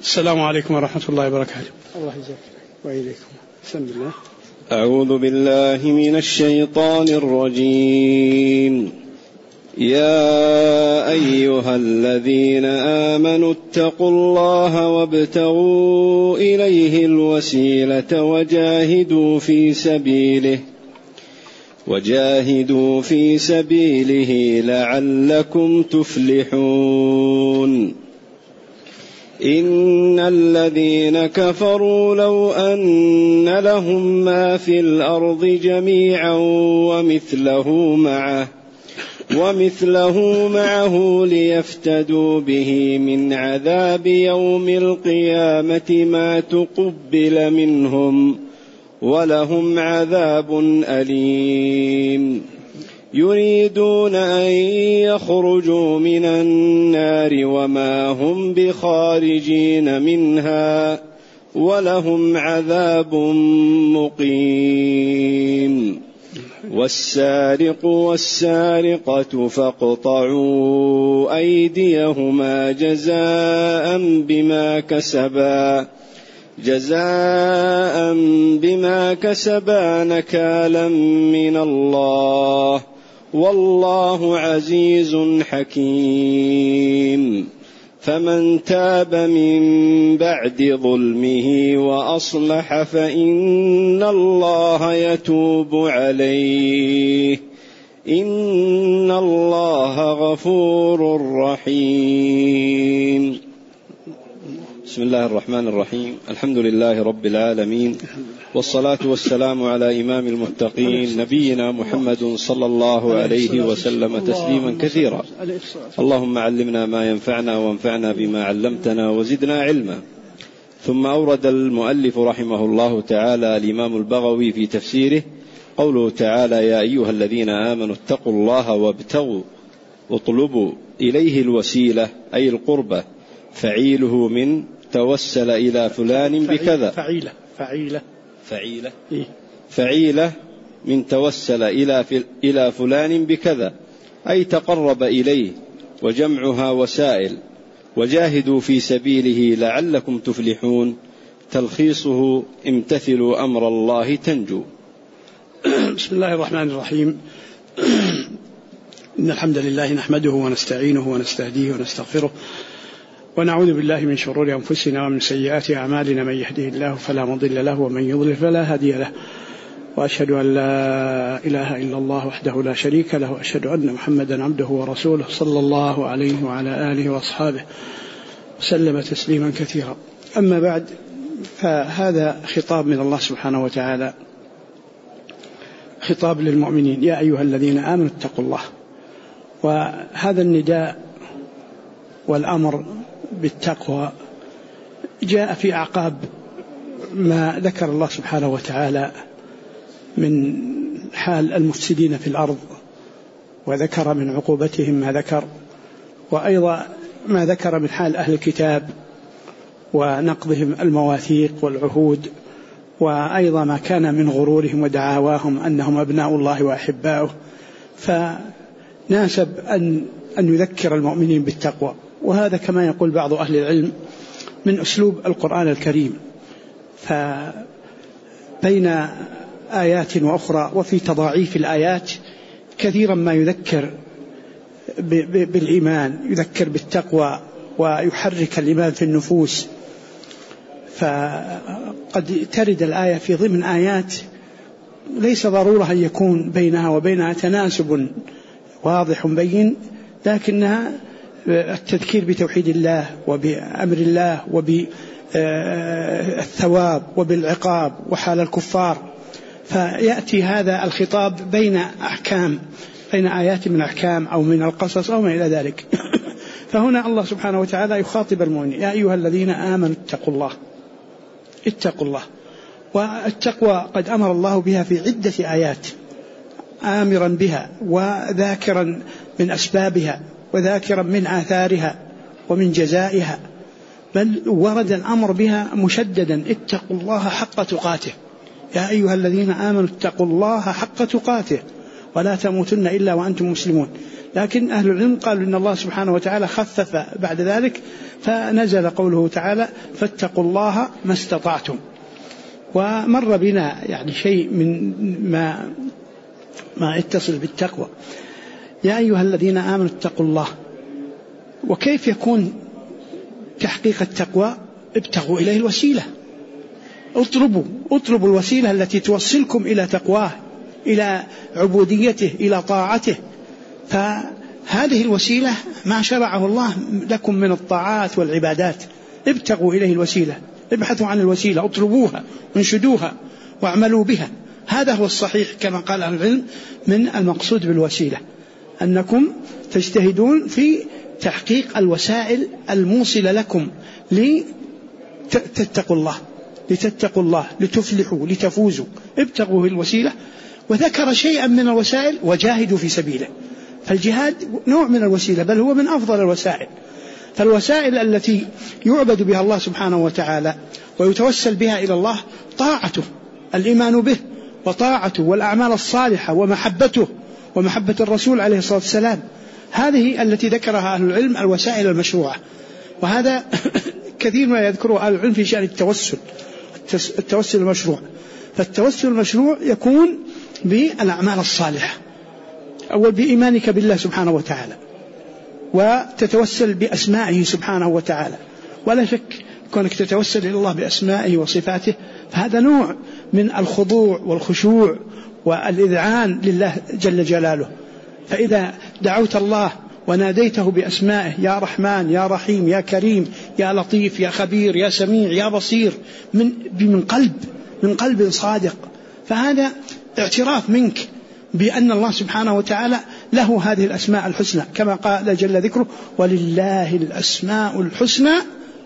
السلام عليكم ورحمة الله وبركاته. الله يجزاك وإليكم. بسم الله. أعوذ بالله من الشيطان الرجيم. يا أيها الذين آمنوا اتقوا الله وابتغوا إليه الوسيلة وجاهدوا في سبيله لعلكم تفلحون. إن الذين كفروا لو أن لهم ما في الأرض جميعا ومثله معه ليفتدوا به من عذاب يوم القيامة ما تقبل منهم ولهم عذاب أليم. يريدون أن يخرجوا من النار وما هم بخارجين منها ولهم عذاب مقيم. والسارق والسارقة فاقطعوا أيديهما جزاء بما كسبا نكالا من الله والله عزيز حكيم. فمن تاب من بعد ظلمه وأصلح فإن الله يتوب عليه إن الله غفور رحيم. بسم الله الرحمن الرحيم. الحمد لله رب العالمين، والصلاة والسلام على إمام المتقين نبينا محمد صلى الله عليه وسلم تسليما كثيرا. اللهم علمنا ما ينفعنا وانفعنا بما علمتنا وزدنا علما. ثم أورد المؤلف رحمه الله تعالى الإمام البغوي في تفسيره قوله تعالى: يا أيها الذين آمنوا اتقوا الله واطلبوا إليه الوسيلة أي القربة، فعيله من توسل إلى فلان بكذا. فعيلة من توسل إلى فلان بكذا أي تقرب إليه، وجمعها وسائل. وجاهدوا في سبيله لعلكم تفلحون، تلخيصه امتثلوا أمر الله تنجو. بسم الله الرحمن الرحيم. إن الحمد لله نحمده ونستعينه ونستهديه ونستغفره، ونعوذ بالله من شرور أنفسنا ومن سيئات أعمالنا. من يهده الله فلا مضل له ومن يضلل فلا هادي له، وأشهد أن لا إله إلا الله وحده لا شريك له، وأشهد أن محمدا عبده ورسوله صلى الله عليه وعلى آله وأصحابه وسلم تسليما كثيرا. أما بعد، فهذا خطاب من الله سبحانه وتعالى، خطاب للمؤمنين: يا أيها الذين آمنوا اتقوا الله. وهذا النداء والأمر بالتقوى جاء في أعقاب ما ذكر الله سبحانه وتعالى من حال المفسدين في الأرض، وذكر من عقوبتهم ما ذكر، وأيضا ما ذكر من حال أهل الكتاب ونقضهم المواثيق والعهود، وأيضا ما كان من غرورهم ودعاواهم أنهم أبناء الله وأحباؤه. فناسب أن يذكر المؤمنين بالتقوى، وهذا كما يقول بعض أهل العلم من أسلوب القرآن الكريم. فبين آيات وأخرى وفي تضاعيف الآيات كثيرا ما يذكر بالإيمان، يذكر بالتقوى ويحرك الإيمان في النفوس. فقد ترد الآية في ضمن آيات ليس ضرورة أن يكون بينها وبينها تناسب واضح بين، لكنها التذكير بتوحيد الله وبأمر الله وبالثواب وبالعقاب وحال الكفار. فيأتي هذا الخطاب بين آيات من أحكام أو من القصص أو ما إلى ذلك. فهنا الله سبحانه وتعالى يخاطب المؤمنين: يا أيها الذين آمنوا اتقوا الله. والتقوى قد أمر الله بها في عدة آيات، آمرا بها وذاكرا من أسبابها وذاكرا من آثارها ومن جزائها، بل ورد الأمر بها مشددا: اتقوا الله حق تقاته. يا أيها الذين آمنوا اتقوا الله حق تقاته ولا تموتن إلا وأنتم مسلمون. لكن أهل العلم قالوا إن الله سبحانه وتعالى خفف بعد ذلك، فنزل قوله تعالى فاتقوا الله ما استطعتم. ومر بنا يعني شيء من ما يتصل بالتقوى. يا أيها الذين آمنوا اتقوا الله. وكيف يكون تحقيق التقوى؟ ابتغوا إليه الوسيلة، اطلبوا الوسيلة التي توصلكم إلى تقواه، إلى عبوديته، إلى طاعته. فهذه الوسيلة ما شرعه الله لكم من الطاعات والعبادات. ابتغوا إليه الوسيلة، ابحثوا عن الوسيلة، اطلبوها وانشدوها واعملوا بها. هذا هو الصحيح كما قال أهل العلم من المقصود بالوسيلة، أنكم تجتهدون في تحقيق الوسائل الموصلة لكم لتتقوا الله، لتفلحوا، لتفوزوا. ابتغوا الوسيلة. وذكر شيئا من الوسائل وجاهدوا في سبيله. فالجهاد نوع من الوسيلة، بل هو من أفضل الوسائل. فالوسائل التي يعبد بها الله سبحانه وتعالى ويتوسل بها إلى الله طاعته، الإيمان به وطاعته والأعمال الصالحة ومحبته ومحبة الرسول عليه الصلاة والسلام. هذه التي ذكرها أهل العلم الوسائل المشروعة. وهذا كثير ما يذكره أهل العلم في شأن التوسل المشروع. فالتوسل المشروع يكون بالأعمال الصالحة، أول بإيمانك بالله سبحانه وتعالى، وتتوسل بأسمائه سبحانه وتعالى. ولا شك كونك تتوسل إلى الله بأسمائه وصفاته فهذا نوع من الخضوع والخشوع والإذعان لله جل جلاله. فإذا دعوت الله وناديته بأسمائه يا رحمن يا رحيم يا كريم يا لطيف يا خبير يا سميع يا بصير من قلب صادق، فهذا اعتراف منك بأن الله سبحانه وتعالى له هذه الأسماء الحسنى، كما قال جل ذكره ولله الأسماء الحسنى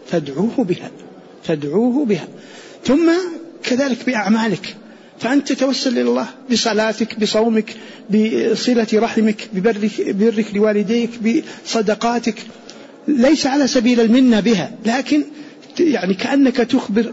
فادعوه بها. ثم كذلك بأعمالك، فأنت تتوسل إلى الله بصلاتك، بصومك، بصلة رحمك، ببرك لوالديك، بصدقاتك، ليس على سبيل المنة بها، لكن يعني كأنك تخبر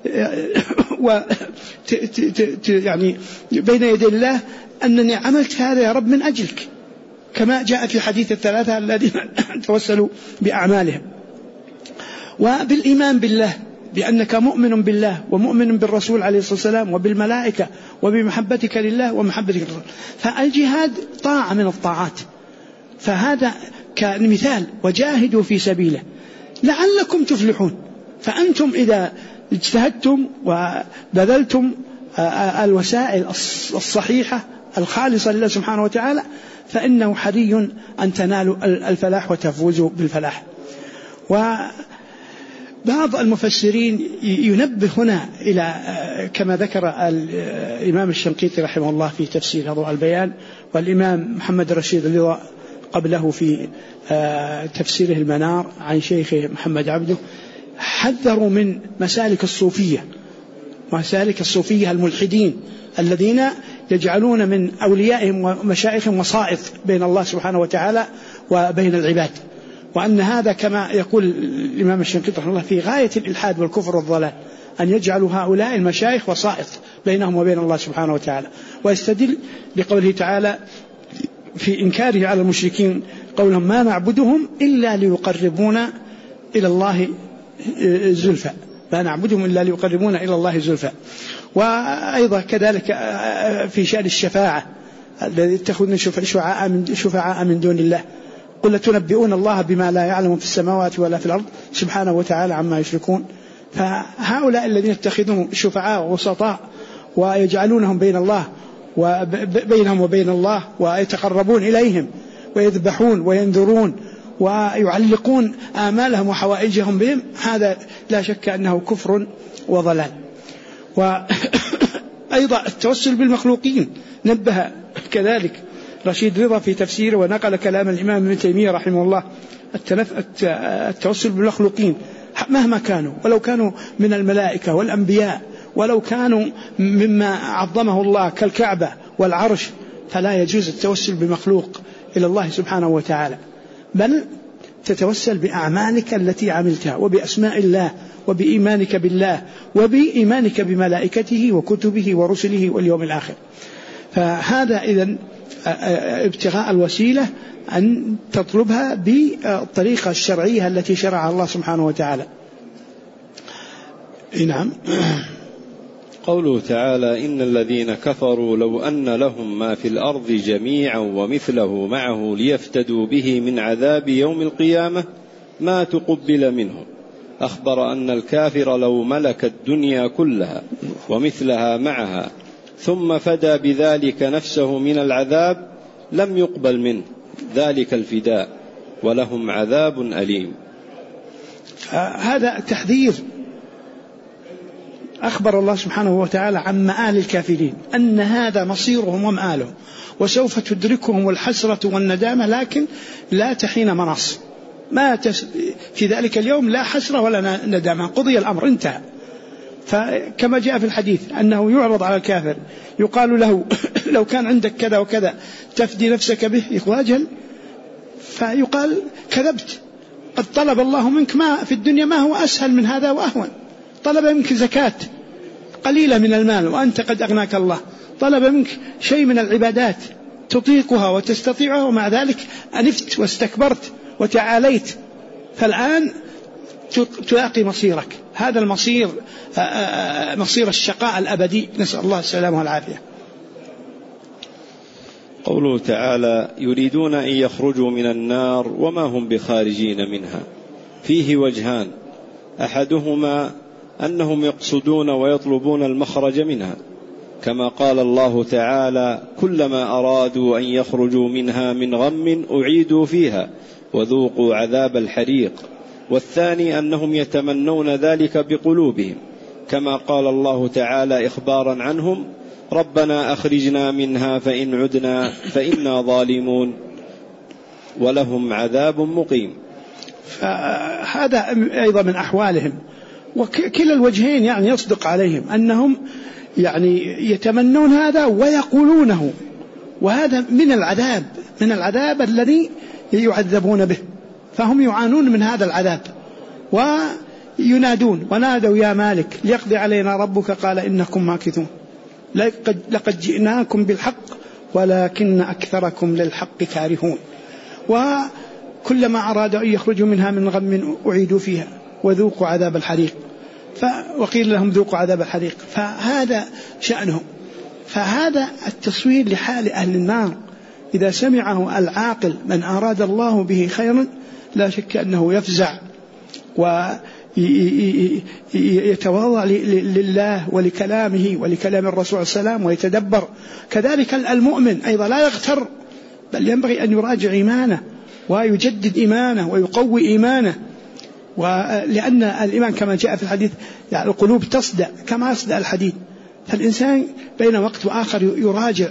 يعني بين يدي الله أنني عملت هذا يا رب من أجلك، كما جاء في حديث الثلاثة الذين توسلوا بأعمالهم. وبالإيمان بالله، بأنك مؤمن بالله ومؤمن بالرسول عليه الصلاة والسلام وبالملائكة وبمحبتك لله ومحبتك للرسول. فالجهاد طاعة من الطاعات. فهذا كمثال وجاهدوا في سبيله لعلكم تفلحون. فأنتم إذا اجتهدتم وبذلتم الوسائل الصحيحة الخالصة لله سبحانه وتعالى فإنه حري أن تنالوا الفلاح وتفوزوا بالفلاح. وبعض المفسرين ينبه هنا إلى كما ذكر الإمام الشنقيطي رحمه الله في تفسير ضوء البيان، والإمام محمد رشيد الرضا قبله في تفسيره المنار عن شيخه محمد عبده، حذروا من مسالك الصوفية الملحدين الذين يجعلون من أوليائهم ومشايخهم وسائط بين الله سبحانه وتعالى وبين العباد، وأن هذا كما يقول الإمام الشنقيطي رحمه الله في غاية الإلحاد والكفر والضلال، أن يجعلوا هؤلاء المشايخ وسائط بينهم وبين الله سبحانه وتعالى. ويستدل بقوله تعالى في إنكاره على المشركين قولهم ما نعبدهم إلا ليقربونا إلى الله زلفى، لا نعبدهم إلا ليقربونا إلى الله زلفى. وأيضا كذلك في شأن الشفاعة الذي يتخذون شفعاء من دون الله، قل تنبئون الله بما لا يعلم في السماوات ولا في الأرض سبحانه وتعالى عما يشركون. فهؤلاء الذين يتخذون شفعاء وسطاء ويجعلونهم بينهم وبين الله ويتقربون إليهم ويذبحون وينذرون ويعلقون آمالهم وحوائجهم بهم، هذا لا شك أنه كفر وضلال. وأيضا التوسل بالمخلوقين نبه كذلك رشيد رضا في تفسيره ونقل كلام الإمام ابن تيمية رحمه الله، التوسل بالمخلوقين مهما كانوا، ولو كانوا من الملائكة والأنبياء، ولو كانوا مما عظمه الله كالكعبة والعرش، فلا يجوز التوسل بمخلوق إلى الله سبحانه وتعالى، بل تتوسل بأعمالك التي عملتها وبأسماء الله وبإيمانك بالله وبإيمانك بملائكته وكتبه ورسله واليوم الآخر. فهذا إذن ابتغاء الوسيلة أن تطلبها بالطريقة الشرعية التي شرعها الله سبحانه وتعالى. نعم. قوله تعالى: إن الذين كفروا لو أن لهم ما في الأرض جميعا ومثله معه ليفتدوا به من عذاب يوم القيامة ما تقبل منهم. أخبر أن الكافر لو ملك الدنيا كلها ومثلها معها ثم فدى بذلك نفسه من العذاب لم يقبل منه ذلك الفداء ولهم عذاب أليم. هذا تحذير. أخبر الله سبحانه وتعالى عن مآل الكافرين أن هذا مصيرهم ومآلهم، وسوف تدركهم الحسرة والندامة، لكن لا تحين مناص. في ذلك اليوم لا حسرة ولا ندامة، قضي الأمر انتهى. فكما جاء في الحديث أنه يعرض على الكافر يقال له لو كان عندك كذا وكذا تفدي نفسك به، يقول أجل، فيقال كذبت، قد طلب الله منك ما في الدنيا ما هو أسهل من هذا وأهون. طلب منك زكاة قليلة من المال وأنت قد أغناك الله، طلب منك شيء من العبادات تطيقها وتستطيعها، ومع ذلك أنفت واستكبرت وتعاليت، فالآن تلاقي مصيرك. هذا المصير مصير الشقاء الأبدي، نسأل الله السلامة والعافية. قوله تعالى: يريدون أن يخرجوا من النار وما هم بخارجين منها، فيه وجهان: أحدهما أنهم يقصدون ويطلبون المخرج منها، كما قال الله تعالى: كلما أرادوا أن يخرجوا منها من غم أعيدوا فيها وذوقوا عذاب الحريق. والثاني أنهم يتمنون ذلك بقلوبهم، كما قال الله تعالى إخبارا عنهم: ربنا أخرجنا منها فإن عدنا فإنا ظالمون ولهم عذاب مقيم. فهذا أيضا من أحوالهم، وكلا الوجهين يعني يصدق عليهم أنهم يعني يتمنون هذا ويقولونه، وهذا من العذاب الذي يعذبون به، فهم يعانون من هذا العذاب. وينادون: ونادوا يا مالك ليقضي علينا ربك قال إنكم ماكثون، لقد جئناكم بالحق ولكن أكثركم للحق كارهون. وكلما أرادوا أن يخرجوا منها من غم أعيدوا فيها وذوقوا عذاب الحريق، وقيل لهم ذوقوا عذاب الحريق. فهذا شأنهم. فهذا التصوير لحال أهل النار إذا سمعه العاقل من أراد الله به خيرا لا شك أنه يفزع ويتواضع لله ولكلامه ولكلام الرسول صلى الله عليه وسلم ويتدبر. كذلك المؤمن أيضا لا يغتر، بل ينبغي أن يراجع إيمانه ويجدد إيمانه ويقوي إيمانه، ولأن الإيمان كما جاء في الحديث يعني القلوب تصدأ كما يصدأ الحديد. فالإنسان بين وقت وآخر يراجع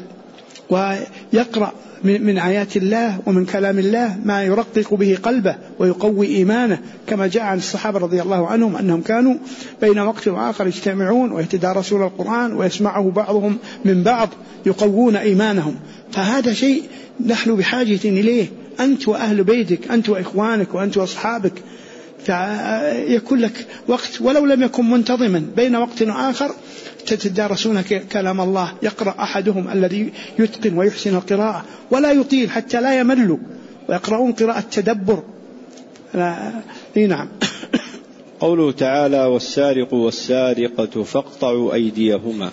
ويقرأ من آيات الله ومن كلام الله ما يرقق به قلبه ويقوي إيمانه، كما جاء عن الصحابة رضي الله عنهم أنهم كانوا بين وقت وآخر يجتمعون ويتدارسون القرآن ويسمعه بعضهم من بعض يقوون إيمانهم. فهذا شيء نحن بحاجة إليه، أنت وأهل بيتك، أنت وإخوانك وأنت وأصحابك، فيكون لك وقت ولو لم يكن منتظما بين وقت وآخر تتدارسون كلام الله. يقرأ أحدهم الذي يتقن ويحسن القراءة ولا يطيل حتى لا يملوا، ويقرؤون قراءة تدبر. نعم. قوله تعالى: والسارق والسارقة فاقطعوا أيديهما،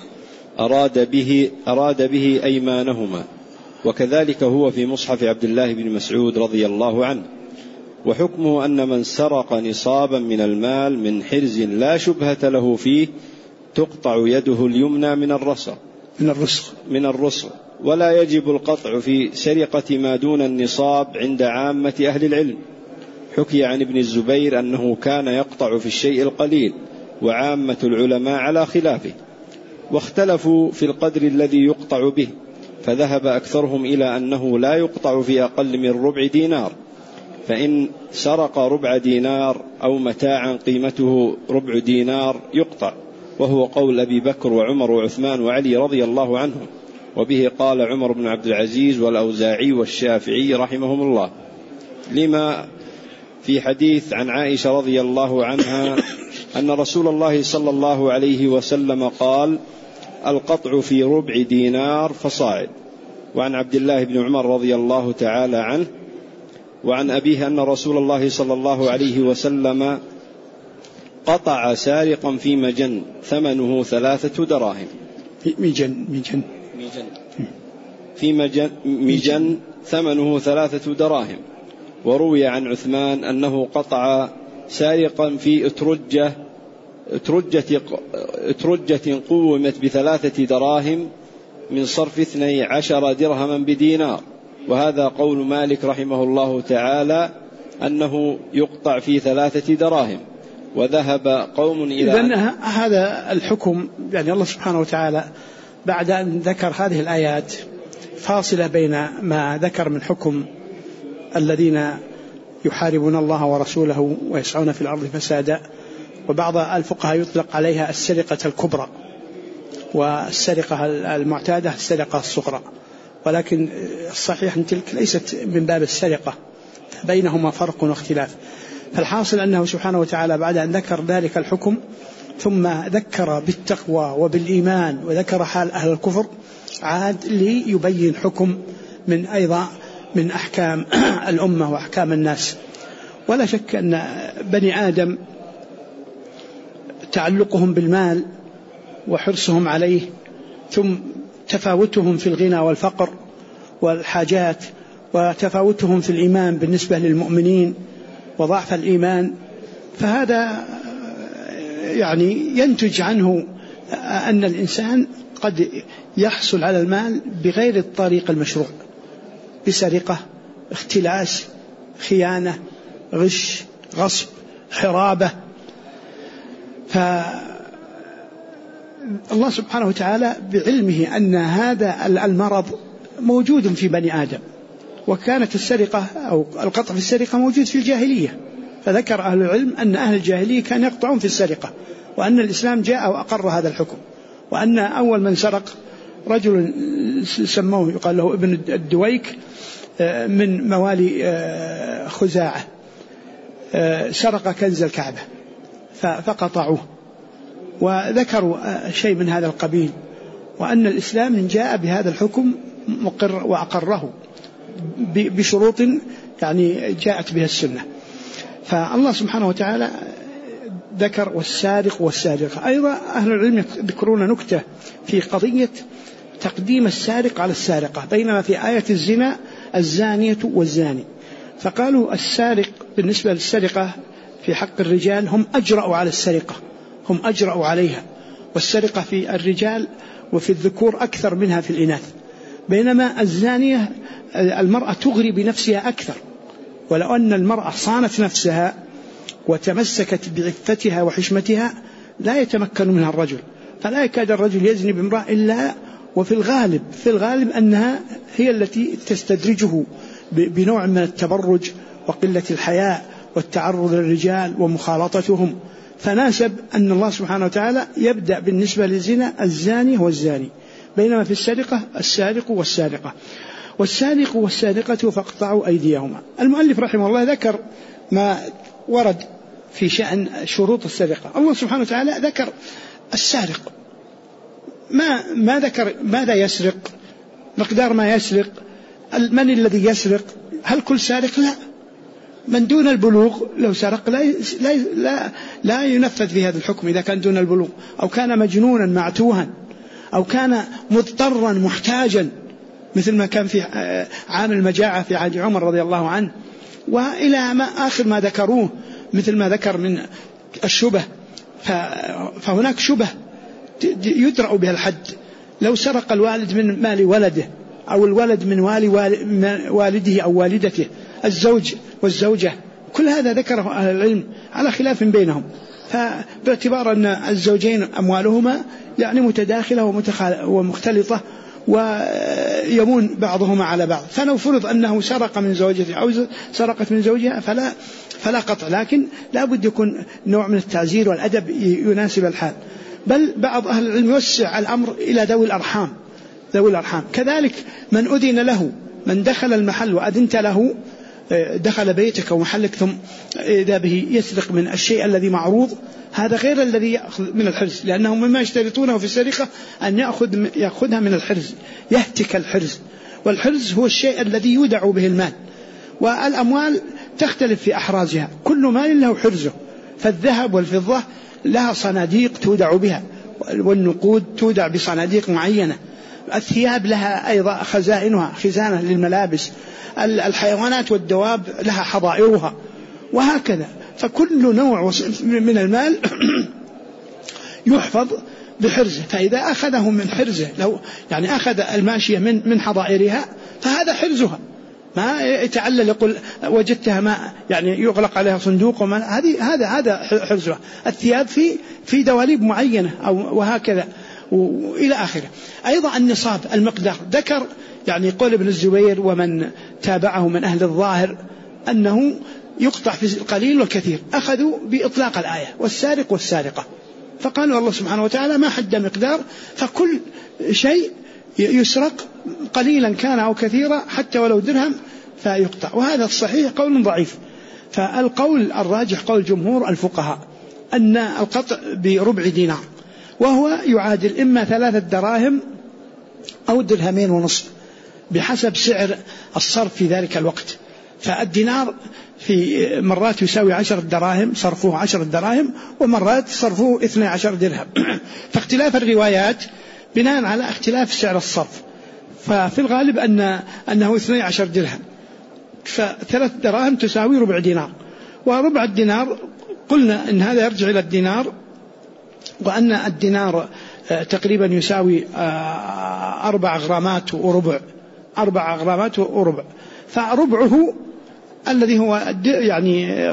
أراد به أيمانهما، وكذلك هو في مصحف عبد الله بن مسعود رضي الله عنه. وحكمه أن من سرق نصابا من المال من حرز لا شبهة له فيه تقطع يده اليمنى من الرسغ، ولا يجب القطع في سرقة ما دون النصاب عند عامة أهل العلم. حكي عن ابن الزبير أنه كان يقطع في الشيء القليل، وعامة العلماء على خلافه، واختلفوا في القدر الذي يقطع به، فذهب أكثرهم إلى أنه لا يقطع في أقل من ربع دينار، فإن سرق ربع دينار أو متاعا قيمته ربع دينار يقطع، وهو قول أبي بكر وعمر وعثمان وعلي رضي الله عنهم، وبه قال عمر بن عبد العزيز والأوزاعي والشافعي رحمهم الله، لما في حديث عن عائشة رضي الله عنها أن رسول الله صلى الله عليه وسلم قال: القطع في ربع دينار فصاعد. وعن عبد الله بن عمر رضي الله تعالى عنه وعن أبيه أن رسول الله صلى الله عليه وسلم قطع سارقا في مجن ثمنه 3 دراهم. في مجن ثمنه 3 دراهم. وروي عن عثمان أنه قطع سارقا في أترجة قومت ب3 دراهم من صرف 12 درهما بدينار. وهذا قول مالك رحمه الله تعالى أنه يقطع في 3 دراهم. وذهب قوم إلى إذن هذا الحكم، يعني الله سبحانه وتعالى بعد أن ذكر هذه الآيات فاصلة بين ما ذكر من حكم الذين يحاربون الله ورسوله ويسعون في الأرض فسادا، وبعض الفقهاء يطلق عليها السرقة الكبرى، والسرقة المعتادة السرقة الصغرى، ولكن الصحيح أن تلك ليست من باب السرقة، بينهما فرق واختلاف. فالحاصل أنه سبحانه وتعالى بعد أن ذكر ذلك الحكم ثم ذكر بالتقوى وبالإيمان وذكر حال أهل الكفر، عاد ليبين حكم من أحكام الأمة وأحكام الناس. ولا شك أن بني آدم تعلقهم بالمال وحرصهم عليه، ثم تفاوتهم في الغنى والفقر والحاجات، وتفاوتهم في الإيمان بالنسبة للمؤمنين وضعف الإيمان، فهذا يعني ينتج عنه أن الإنسان قد يحصل على المال بغير الطريق المشروع، بسرقة، اختلاس، خيانة، غش، غصب، حرابة. فالله سبحانه وتعالى بعلمه أن هذا المرض موجود في بني آدم، وكانت السرقة أو القطع في السرقة موجود في الجاهلية، فذكر أهل العلم أن أهل الجاهلية كانوا يقطعون في السرقة، وأن الإسلام جاء وأقر هذا الحكم، وأن أول من سرق رجل سموه يقال له ابن الدويك من موالي خزاعة، سرق كنز الكعبة فقطعوه، وذكروا شيء من هذا القبيل، وأن الإسلام جاء بهذا الحكم مقر وأقره بشروط يعني جاءت بها السنة. فالله سبحانه وتعالى ذكر والسارق والسارقة. أيضا أهل العلم يذكرون نكتة في قضية تقديم السارق على السارقة، بينما في آية الزنا الزانية والزاني، فقالوا السارق بالنسبة للسرقة في حق الرجال هم أجرأوا على السرقة، هم أجرأوا عليها، والسرقة في الرجال وفي الذكور أكثر منها في الإناث، بينما الزانية المرأة تغري بنفسها أكثر، ولو أن المرأة صانت نفسها وتمسكت بعفتها وحشمتها لا يتمكن منها الرجل، فلا يكاد الرجل يزني بامرأة إلا وفي الغالب أنها هي التي تستدرجه بنوع من التبرج وقلة الحياء والتعرض للرجال ومخالطتهم. فناسب أن الله سبحانه وتعالى يبدأ بالنسبة للزنا الزاني والزاني، بينما في السرقة السارق والسارقة. والسارق والسارقة فاقطعوا أيديهما. المؤلف رحمه الله ذكر ما ورد في شأن شروط السرقة. الله سبحانه وتعالى ذكر السارق، ما ذكر ماذا يسرق، مقدار ما يسرق، من الذي يسرق، هل كل سارق؟ لا، من دون البلوغ لو سرق لا ينفذ في هذا الحكم إذا كان دون البلوغ، أو كان مجنونا معتوها، أو كان مضطرا محتاجا، مثل ما كان في عام المجاعة في عهد عمر رضي الله عنه، وإلى ما آخر ما ذكروه، مثل ما ذكر من الشبه. فهناك شبه يدرأ بها الحد. لو سرق الوالد من مال ولده، أو الولد من والده أو والدته، الزوج والزوجة، كل هذا ذكره أهل العلم على خلاف بينهم، فباعتبار أن الزوجين أموالهما يعني متداخلة ومختلطة ويمون بعضهما على بعض، فلو فرض أنه سرق من زوجته أو سرقت من زوجها فلا قطع، لكن لا بد يكون نوع من التعزير والأدب يناسب الحال. بل بعض أهل العلم يوسع الأمر إلى ذوي الأرحام. كذلك من أذن له، من دخل المحل وأذنت له، دخل بيتك ومحلك ثم إذا به يسرق من الشيء الذي معروض، هذا غير الذي يأخذ من الحرز، لأنهم مما يشترطونه في السرقة أن يأخذها من الحرز، يهتك الحرز، والحرز هو الشيء الذي يودع به المال. والأموال تختلف في أحرازها، كل مال له حرزه، فالذهب والفضة لها صناديق تودع بها، والنقود تودع بصناديق معينة، الثياب لها أيضا خزائنها، خزانة للملابس، الحيوانات والدواب لها حظائرها، وهكذا. فكل نوع من المال يحفظ بحرزه. فإذا أخذه من حرزه، لو يعني أخذ الماشية من حظائرها فهذا حرزها، ما يتعلل يقول وجدتها ما يعني يغلق عليها صندوق، هذا حرزها. الثياب في دواليب معينة أو وهكذا وإلى آخره. أيضا النصاب المقدار ذكر يعني قول ابن الزبير ومن تابعه من أهل الظاهر أنه يقطع في القليل والكثير، أخذوا بإطلاق الآية والسارق والسارقة، فقالوا الله سبحانه وتعالى ما حد مقدار، فكل شيء يسرق قليلا كان أو كثيرا حتى ولو درهم فيقطع. وهذا الصحيح قول ضعيف. فالقول الراجح قول جمهور الفقهاء أن القطع بربع دينار، وهو يعادل إما 3 دراهم أو 2.5 درهم بحسب سعر الصرف في ذلك الوقت. فالدينار في مرات يساوي 10 دراهم، صرفوه 10 دراهم، ومرات صرفوه 12 درهم. فاختلاف الروايات بناء على اختلاف سعر الصرف، ففي الغالب أنه 12 درهم، ف3 دراهم تساوي ربع دينار، وربع الدينار قلنا إن هذا يرجع إلى الدينار، وأن الدينار تقريبا يساوي 4 غرامات وربع، 4 غرامات وربع، فربعه الذي هو يعني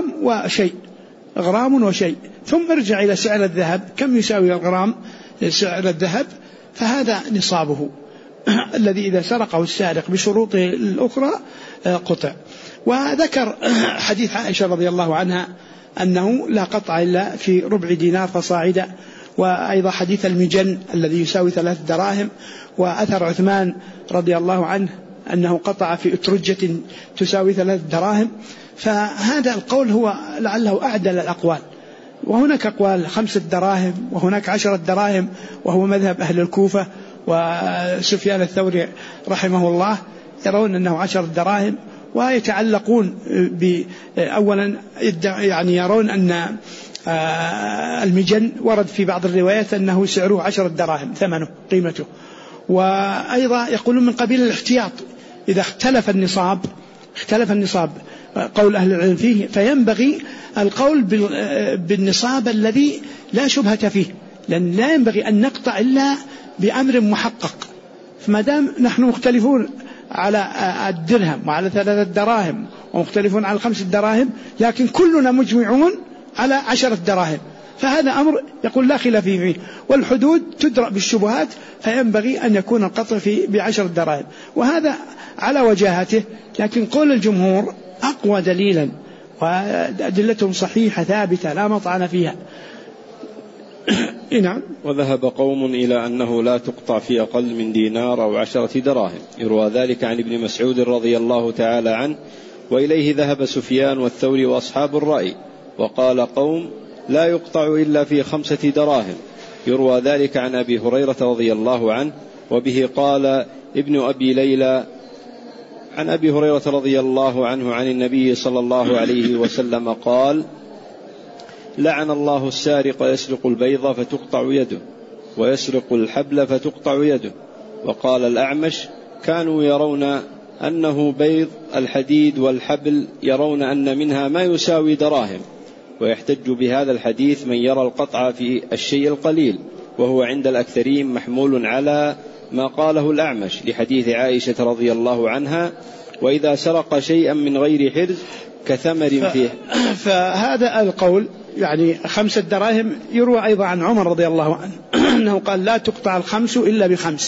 غرام وشيء، ثم ارجع إلى سعر الذهب كم يساوي الغرام سعر الذهب، فهذا نصابه الذي إذا سرقه السارق بشروطه الأخرى قطع. وذكر حديث عائشة رضي الله عنها أنه لا قطع إلا في ربع دينار فصاعدا، وأيضا حديث المجن الذي يساوي 3 دراهم، وأثر عثمان رضي الله عنه أنه قطع في أترجة تساوي 3 دراهم. فهذا القول هو لعله أعدل الأقوال، وهناك أقوال 5 دراهم وهناك 10 دراهم، وهو مذهب أهل الكوفة، وسفيان الثوري رحمه الله يرون أنه 10 دراهم، ويتعلقون أولا يعني يرون أن المجن ورد في بعض الروايات أنه سعره 10 دراهم ثمنه قيمته، وأيضا يقولون من قبيل الاحتياط، إذا اختلف النصاب قول أهل العلم فيه، فينبغي القول بالنصاب الذي لا شبهة فيه، لأن لا ينبغي أن نقطع إلا بأمر محقق. فما دام نحن مختلفون على الدرهم وعلى 3 دراهم ومختلفون على 5 دراهم، لكن كلنا مجمعون على 10 دراهم، فهذا أمر يقول لا خلاف فيه، والحدود تدرأ بالشبهات، فينبغي أن يكون القطع ب10 دراهم، وهذا على وجاهته. لكن قول الجمهور أقوى دليلا، وأدلتهم صحيحة ثابتة لا مطعن فيها. نعم. وذهب قوم إلى أنه لا تقطع في أقل من دينار أو 10 دراهم، يروى ذلك عن ابن مسعود رضي الله تعالى عنه، وإليه ذهب سفيان والثوري وأصحاب الرأي. وقال قوم لا يقطع إلا في 5 دراهم، يروى ذلك عن أبي هريرة رضي الله عنه، وبه قال ابن أبي ليلى عن أبي هريرة رضي الله عنه عن النبي صلى الله عليه وسلم قال: لعن الله السارق يسرق البيض فتقطع يده، ويسرق الحبل فتقطع يده. وقال الأعمش: كانوا يرون أنه بيض الحديد والحبل يرون أن منها ما يساوي دراهم. ويحتج بهذا الحديث من يرى القطع في الشيء القليل، وهو عند الأكثرين محمول على ما قاله الأعمش لحديث عائشة رضي الله عنها: وإذا سرق شيئا من غير حرز كثمر فيه. فهذا القول يعني 5 دراهم يروى أيضا عن عمر رضي الله عنه أنه قال لا تقطع 5 إلا ب5.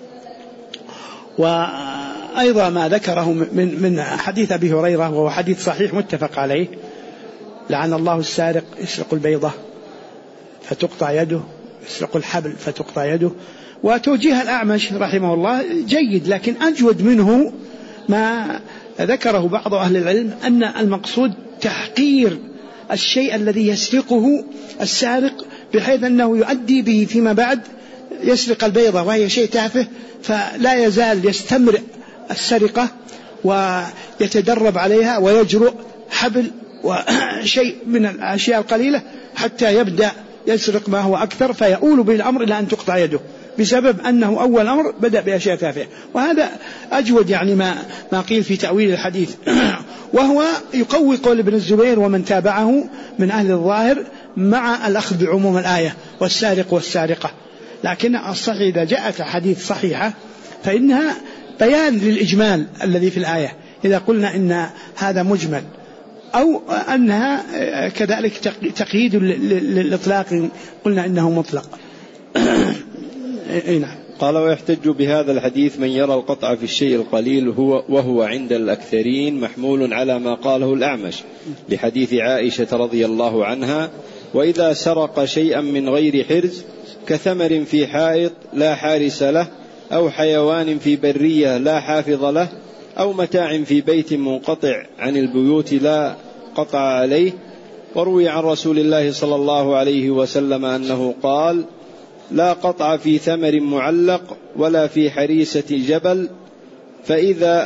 وأيضا ما ذكره من حديث أبي هريرة، وهو حديث صحيح متفق عليه: لعن الله السارق يسرق البيضة فتقطع يده، يسرق الحبل فتقطع يده. وتوجيه الأعمش رحمه الله جيد، لكن أجود منه ما ذكره بعض أهل العلم أن المقصود تحقير الشيء الذي يسرقه السارق، بحيث أنه يؤدي به فيما بعد يسرق البيضة وهي شيء تافه فلا يزال يستمر السرقة ويتدرب عليها ويجرؤ حبل وشيء من الأشياء القليلة حتى يبدأ يسرق ما هو أكثر، فيؤول به الأمر إلى أن تقطع يده بسبب أنه أول أمر بدأ بأشياء تافهة. وهذا أجود يعني ما قيل في تأويل الحديث وهو يقوي قول ابن الزبير ومن تابعه من أهل الظاهر مع الأخذ بعموم الآية والسارق والسارقة. لكن الصحيح إذا جاءت حديث صحيحة فإنها بيان للإجمال الذي في الآية إذا قلنا إن هذا مجمل، أو أنها كذلك تقييد للإطلاق قلنا إنه مطلق. نعم. قال ويحتج بهذا الحديث من يرى القطع في الشيء القليل وهو عند الأكثرين محمول على ما قاله الأعمش لحديث عائشة رضي الله عنها وإذا سرق شيئا من غير حرز كثمر في حائط لا حارس له أو حيوان في برية لا حافظ له أو متاع في بيت منقطع عن البيوت لا قطع عليه. وروي عن رسول الله صلى الله عليه وسلم أنه قال لا قطع في ثمر معلق ولا في حريسة جبل فإذا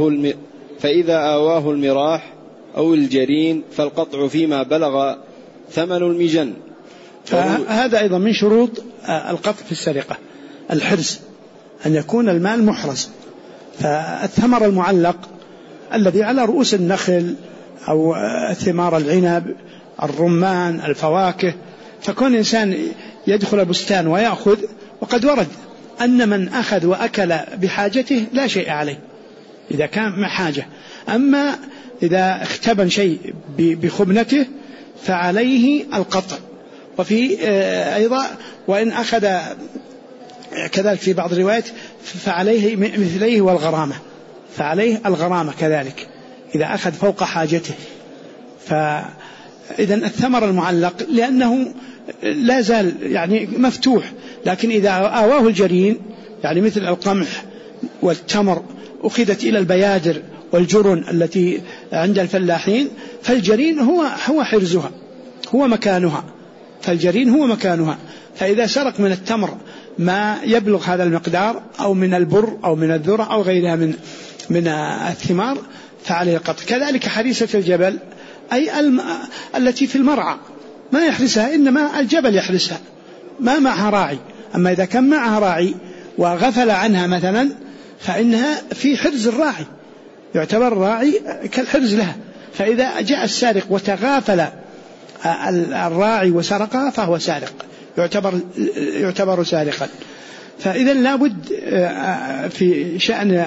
آواه المراح أو الجرين فالقطع فيما بلغ ثمن المجن. فهذا أيضا من شروط القطع في السرقة الحرز، أن يكون المال محرز. فالثمر المعلق الذي على رؤوس النخل أو ثمار العنب الرمان الفواكه، فكون إنسان يدخل البستان ويأخذ، وقد ورد أن من أخذ وأكل بحاجته لا شيء عليه إذا كان مع حاجة. أما إذا اختبن شيء بخبنته فعليه القطع. وفي أيضا وإن أخذ كذلك في بعض الروايات فعليه مثليه والغرامة، فعليه الغرامة كذلك إذا أخذ فوق حاجته. فإذا الثمر المعلق لأنه لا زال يعني مفتوح، لكن إذا آواه الجرين يعني مثل القمح والتمر أخذت إلى البيادر والجرن التي عند الفلاحين، فالجرين هو حرزها، هو مكانها، فالجرين هو مكانها. فإذا سرق من التمر ما يبلغ هذا المقدار أو من البر أو من الذرة أو غيرها من الثمار فعليه القطع. كذلك حريسة الجبل أي التي في المرعى ما يحرسها، إنما الجبل يحرسها، ما معها راعي. أما إذا كان معها راعي وغفل عنها مثلا فإنها في حرز الراعي، يعتبر الراعي كالحرز لها. فإذا جاء السارق وتغافل الراعي وسرقها فهو سارق، يعتبر سارقا. فإذا لابد في شأن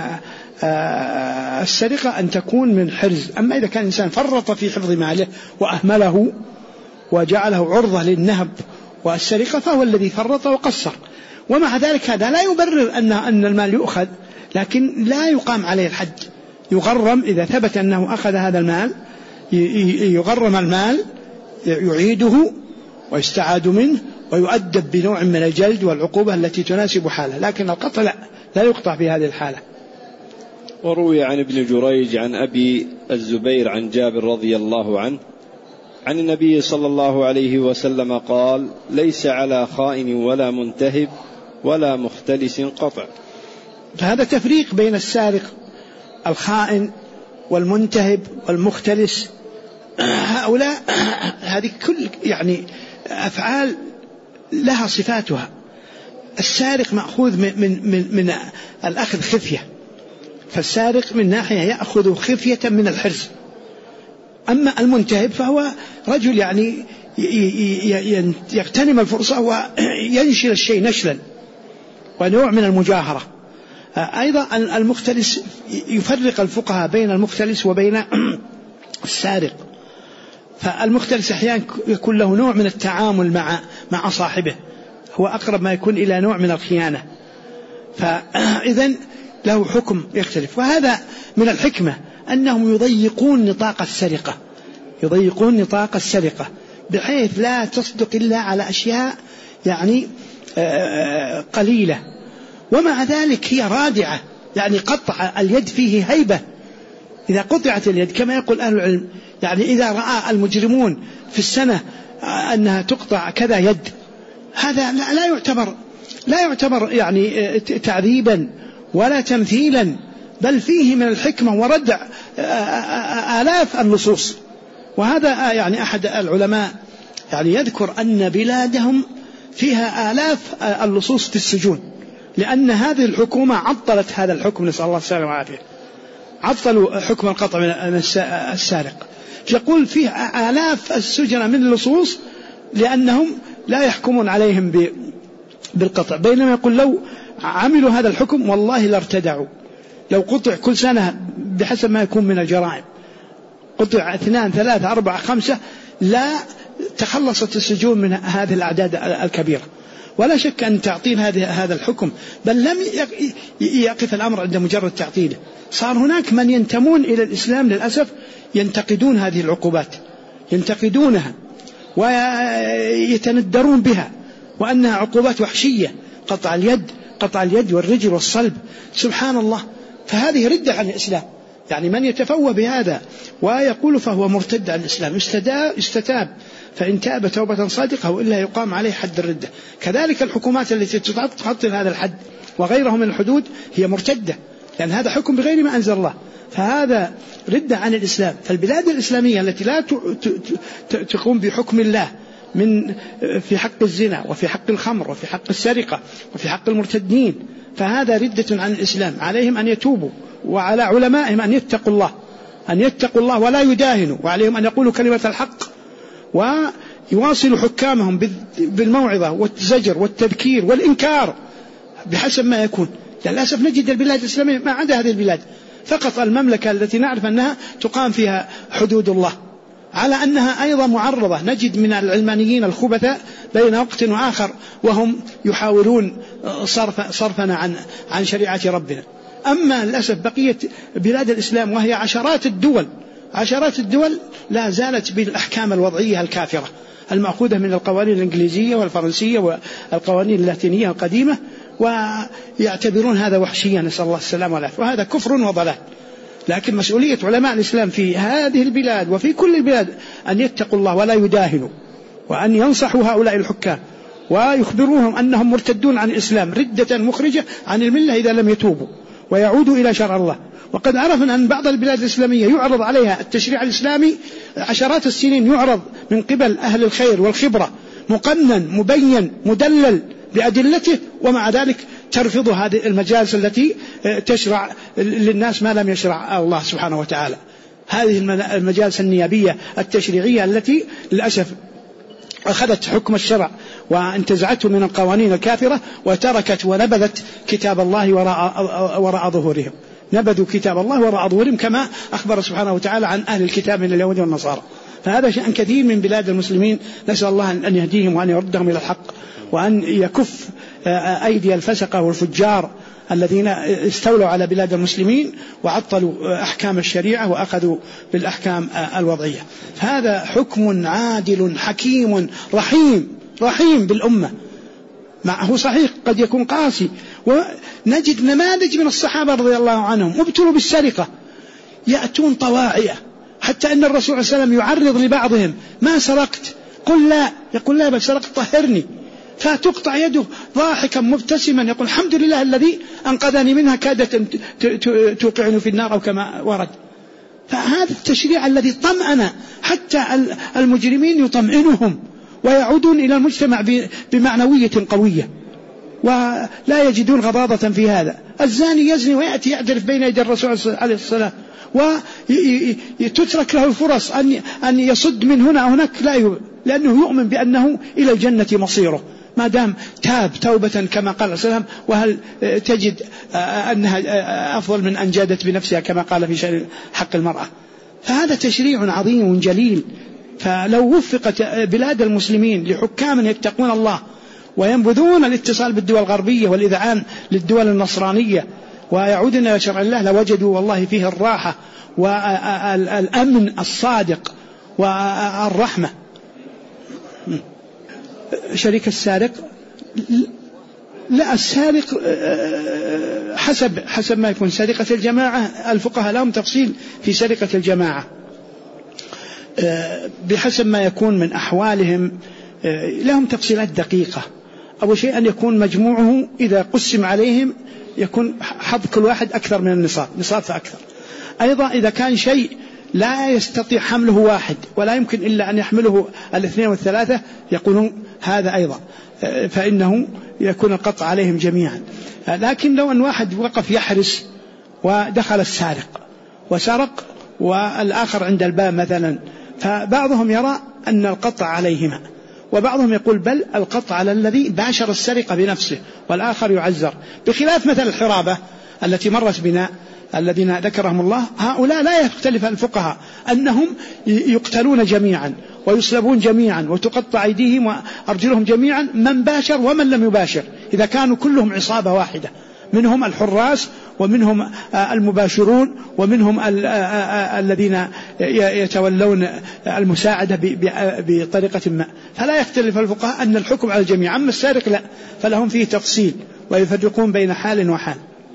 السرقة أن تكون من حرز. أما إذا كان الإنسان فرط في حفظ ماله وأهمله وجعله عرضة للنهب والسرقة فهو الذي فرط وقصر. ومع ذلك هذا لا يبرر أن المال يؤخذ، لكن لا يقام عليه الحد، يغرم إذا ثبت أنه أخذ هذا المال، يغرم المال، يعيده ويستعاد منه ويؤدب بنوع من الجلد والعقوبة التي تناسب حاله. لكن القطع لا يقطع في هذه الحالة. وروي عن ابن جريج عن أبي الزبير عن جابر رضي الله عنه عن النبي صلى الله عليه وسلم قال ليس على خائن ولا منتهب ولا مختلس قطع. فهذا تفريق بين السارق الخائن والمنتهب والمختلس. هؤلاء هذه كل يعني أفعال لها صفاتها. السارق مأخوذ من الأخذ خفية، فالسارق من ناحية يأخذ خفية من الحرز. أما المنتهب فهو رجل يعني يغتنم الفرصة وينشل الشيء نشلا ونوع من المجاهرة. أيضا المختلس يفرق الفقهاء بين المختلس وبين السارق. فالمختلس أحيانا يكون له نوع من التعامل مع صاحبه، هو أقرب ما يكون إلى نوع من الخيانة، فإذن له حكم يختلف. وهذا من الحكمة أنهم يضيقون نطاق السرقة بحيث لا تصدق إلا على أشياء يعني قليلة، ومع ذلك هي رادعة. يعني قطع اليد فيه هيبة. إذا قطعت اليد كما يقول أهل العلم، يعني إذا رأى المجرمون في السنة أنها تقطع كذا يد، هذا لا يعتبر لا يعتبر يعني تعذيبا ولا تمثيلا، بل فيه من الحكمة وردع آلاف النصوص. وهذا يعني أحد العلماء يعني يذكر أن بلادهم فيها آلاف اللصوص في السجون، لأن هذه الحكومة عطلت هذا الحكم، نسأل الله السلامة والعافية، عطلوا حكم القطع من السارق. يقول فيه آلاف السجن من اللصوص لأنهم لا يحكمون عليهم بالقطع، بينما يقول لو عملوا هذا الحكم والله لارتدعوا. لو قطع كل سنة بحسب ما يكون من الجرائم، قطع 2 3 4 5، لا تخلصت السجون من هذه الأعداد الكبيرة. ولا شك أن تعطيل هذا الحكم، بل لم يقف الأمر عند مجرد تعطيله، صار هناك من ينتمون إلى الإسلام للأسف ينتقدون هذه العقوبات، ينتقدونها ويتندرون بها وأنها عقوبات وحشية، قطع اليد والرجل والصلب، سبحان الله. فهذه ردة عن الإسلام، يعني من يتفوه بهذا ويقول فهو مرتد عن الإسلام، استتاب فإن تاب توبة صادقة وإلا يقام عليه حد الردة. كذلك الحكومات التي تعطل هذا الحد وغيره من الحدود هي مرتدة، لأن هذا حكم بغير ما أنزل الله، فهذا ردة عن الإسلام. فالبلاد الإسلامية التي لا تقوم بحكم الله من في حق الزنا وفي حق الخمر وفي حق السرقة وفي حق المرتدين، فهذا ردة عن الإسلام. عليهم أن يتوبوا، وعلى علمائهم أن يتقوا الله ولا يداهنوا، وعليهم أن يقولوا كلمة الحق ويواصلوا حكامهم بالموعظة والزجر والتذكير والإنكار بحسب ما يكون. للأسف نجد البلاد الإسلامية ما عدا هذه البلاد فقط المملكة التي نعرف أنها تقام فيها حدود الله، على أنها أيضا معرضة. نجد من العلمانيين الخبثاء بين وقت وآخر وهم يحاولون صرفنا عن شريعة ربنا. أما للأسف بقية بلاد الإسلام وهي عشرات الدول لا زالت بالأحكام الوضعية الكافرة المأخوذة من القوانين الإنجليزية والفرنسية والقوانين اللاتينية القديمة، ويعتبرون هذا وحشيا، نسأل الله السلامة والعافية، وهذا كفر وضلال. لكن مسؤولية علماء الإسلام في هذه البلاد وفي كل البلاد أن يتقوا الله ولا يداهنوا، وأن ينصحوا هؤلاء الحكام ويخبروهم أنهم مرتدون عن الإسلام ردة مخرجة عن الملة إذا لم يتوبوا ويعودوا إلى شرع الله. وقد عرفنا أن بعض البلاد الإسلامية يعرض عليها التشريع الإسلامي عشرات السنين، يعرض من قبل أهل الخير والخبرة، مقنن مبين مدلل بأدلته، ومع ذلك ترفض هذه المجالس التي تشرع للناس ما لم يشرع الله سبحانه وتعالى. هذه المجالس النيابية التشريعية التي للأسف أخذت حكم الشرع وانتزعته من القوانين الكافرة وتركت ونبذت كتاب الله وراء ظهورهم، نبذوا كتاب الله وراء ظهورهم كما أخبر سبحانه وتعالى عن أهل الكتاب من اليهود والنصارى. فهذا شأن كثير من بلاد المسلمين، نسأل الله أن يهديهم وأن يردهم إلى الحق، وأن يكف أيدي الفسقة والفجار الذين استولوا على بلاد المسلمين وعطلوا أحكام الشريعة وأخذوا بالأحكام الوضعية. هذا حكم عادل حكيم رحيم بالأمة، معه صحيح قد يكون قاسي. ونجد نماذج من الصحابة رضي الله عنهم ابتلوا بالسرقة، يأتون طواعية، حتى أن الرسول صلى الله عليه وسلم يعرض لبعضهم: ما سرقت؟ قل لا. يقول: لا بل سرقت، طهرني. فتقطع يده ضاحكا مبتسما يقول: الحمد لله الذي أنقذني منها، كادت توقعني في النار، أو كما ورد. فهذا التشريع الذي طمأن حتى المجرمين يطمئنهم ويعودون إلى المجتمع بمعنوية قوية، ولا يجدون غضاضة في هذا. الزاني يزني ويأتي يعترف بين يدي الرسول عليه الصلاة، وتترك له الفرص أن يصد من هنا أو هناك، لأنه يؤمن بأنه إلى الجنة مصيره ما دام تاب توبة كما قال صلى الله عليه وسلم. وهل تجد أنها أفضل من أن جادت بنفسها كما قال في شأن حق المرأة؟ فهذا تشريع عظيم جليل. فلو وفقت بلاد المسلمين لحكام يتقون الله وينبذون الاتصال بالدول الغربية والإذعان للدول النصرانية ويعودون إلى شرع الله، لوجدوا والله فيه الراحة والأمن الصادق والرحمة. شريك السارق، لا، السارق حسب ما يكون. سرقة الجماعة الفقهاء لهم تفصيل في سرقة الجماعة بحسب ما يكون من أحوالهم، لهم تفصيلات دقيقة. أول شيء أن يكون مجموعه إذا قسم عليهم يكون حظ كل واحد أكثر من النصاب، نصاب فأكثر. أيضا إذا كان شيء لا يستطيع حمله واحد ولا يمكن إلا أن يحمله الاثنين والثلاثة يقولون هذا أيضا، فإنه يكون القطع عليهم جميعا. لكن لو أن واحد وقف يحرس ودخل السارق وسرق والآخر عند الباب مثلا، فبعضهم يرى أن القطع عليهما، وبعضهم يقول بل القطع على الذي باشر السرقة بنفسه والآخر يعزر، بخلاف مثل الحرابة التي مرت بنا الذين ذكرهم الله. هؤلاء لا يختلف الفقهاء أنهم يقتلون جميعا ويصلبون جميعا وتقطع أيديهم وأرجلهم جميعا، من باشر ومن لم يباشر، إذا كانوا كلهم عصابة واحدة، منهم الحراس ومنهم المباشرون ومنهم الذين يتولون المساعدة بطريقة ما، فلا يختلف الفقهاء أن الحكم على الجميع. أما السارق لا، فلهم فيه تفصيل ويفرقون بين حال وحال.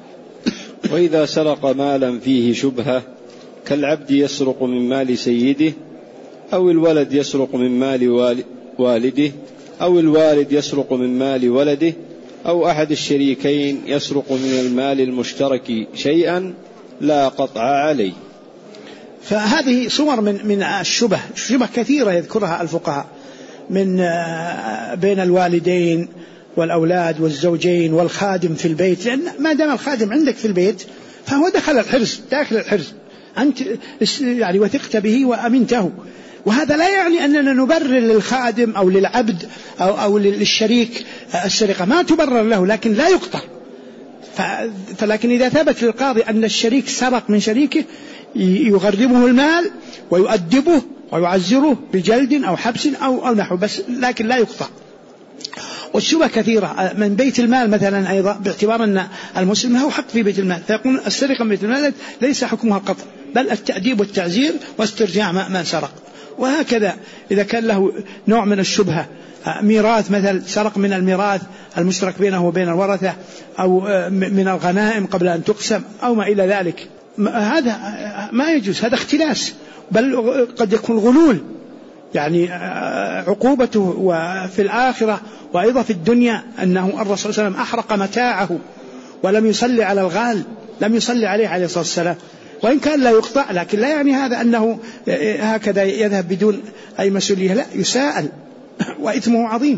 وإذا سرق مالا فيه شبهة كالعبد يسرق من مال سيده، أو الولد يسرق من مال والده، أو الوالد يسرق من مال ولده، أو أحد الشريكين يسرق من المال المشترك شيئا لا قطع عليه. فهذه صور من الشبه كثيرة يذكرها الفقهاء، من بين الوالدين والأولاد والزوجين والخادم في البيت، لأن ما دام الخادم عندك في البيت فهو داخل الحرز أنت يعني وثقت به وأمنته، وهذا لا يعني أننا نبرر للخادم أو للعبد أو للشريك السرقة، ما تبرر له لكن لا يقطع. فلكن إذا ثبت للقاضي أن الشريك سرق من شريكه يغرمه المال ويؤدبه ويعزره بجلد أو حبس أو نحو، بس لكن لا يقطع. والشبه كثيرة من بيت المال مثلا أيضا، باعتبار أن المسلم له حق في بيت المال، فيقول السرقة من بيت المال ليس حكمها قطع بل التأديب والتعزير واسترجاع ما سرق. وهكذا إذا كان له نوع من الشبهة، ميراث مثل سرق من الميراث المشترك بينه وبين الورثة، أو من الغنائم قبل أن تقسم أو ما إلى ذلك، هذا ما يجوز، هذا اختلاس، بل قد يكون غلول، يعني عقوبته وفي الآخرة وأيضا في الدنيا أنه الرسول صلى الله عليه وسلم أحرق متاعه ولم يصلي على الغال، لم يصلي عليه الصلاة والسلام، وإن كان لا يقطع، لكن لا يعني هذا أنه هكذا يذهب بدون أي مسؤولية، لا، يساءل وإثمه عظيم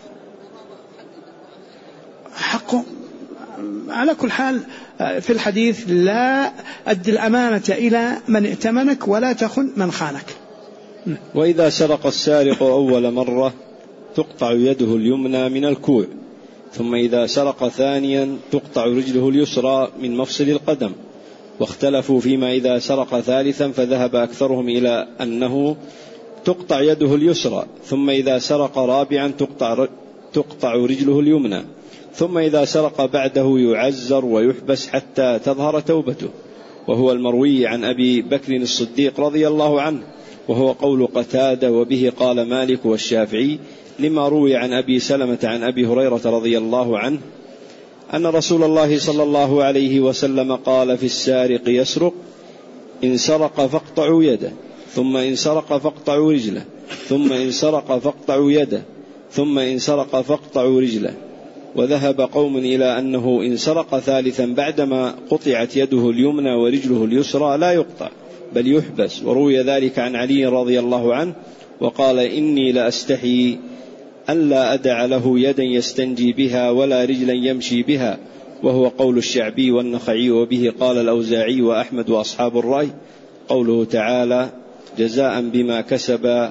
حقه. على كل حال في الحديث لا أدي الأمانة إلى من ائتمنك ولا تخن من خانك. وإذا سرق السارق أول مرة تقطع يده اليمنى من الكوع، ثم إذا سرق ثانيا تقطع رجله اليسرى من مفصل القدم. واختلفوا فيما إذا سرق ثالثا، فذهب أكثرهم إلى أنه تقطع يده اليسرى، ثم إذا سرق رابعا تقطع رجله اليمنى، ثم إذا سرق بعده يعزر ويحبس حتى تظهر توبته، وهو المروي عن أبي بكر الصديق رضي الله عنه، وهو قول قتادة، وبه قال مالك والشافعي، لما روي عن أبي سلمة عن أبي هريرة رضي الله عنه أن رسول الله صلى الله عليه وسلم قال في السارق يسرق: إن سرق فاقطعوا يده، ثم إن سرق فاقطعوا رجله، ثم إن سرق فاقطعوا يده، ثم إن سرق فاقطعوا رجله. وذهب قوم إلى أنه إن سرق ثالثا بعدما قطعت يده اليمنى ورجله اليسرى لا يقطع بل يحبس، وروي ذلك عن علي رضي الله عنه، وقال: إني لأستحي أن لا أدع له يدا يستنجي بها ولا رجلا يمشي بها، وهو قول الشعبي والنخعي، وبه قال الأوزاعي وأحمد وأصحاب الرأي. قوله تعالى: جزاء بما كسب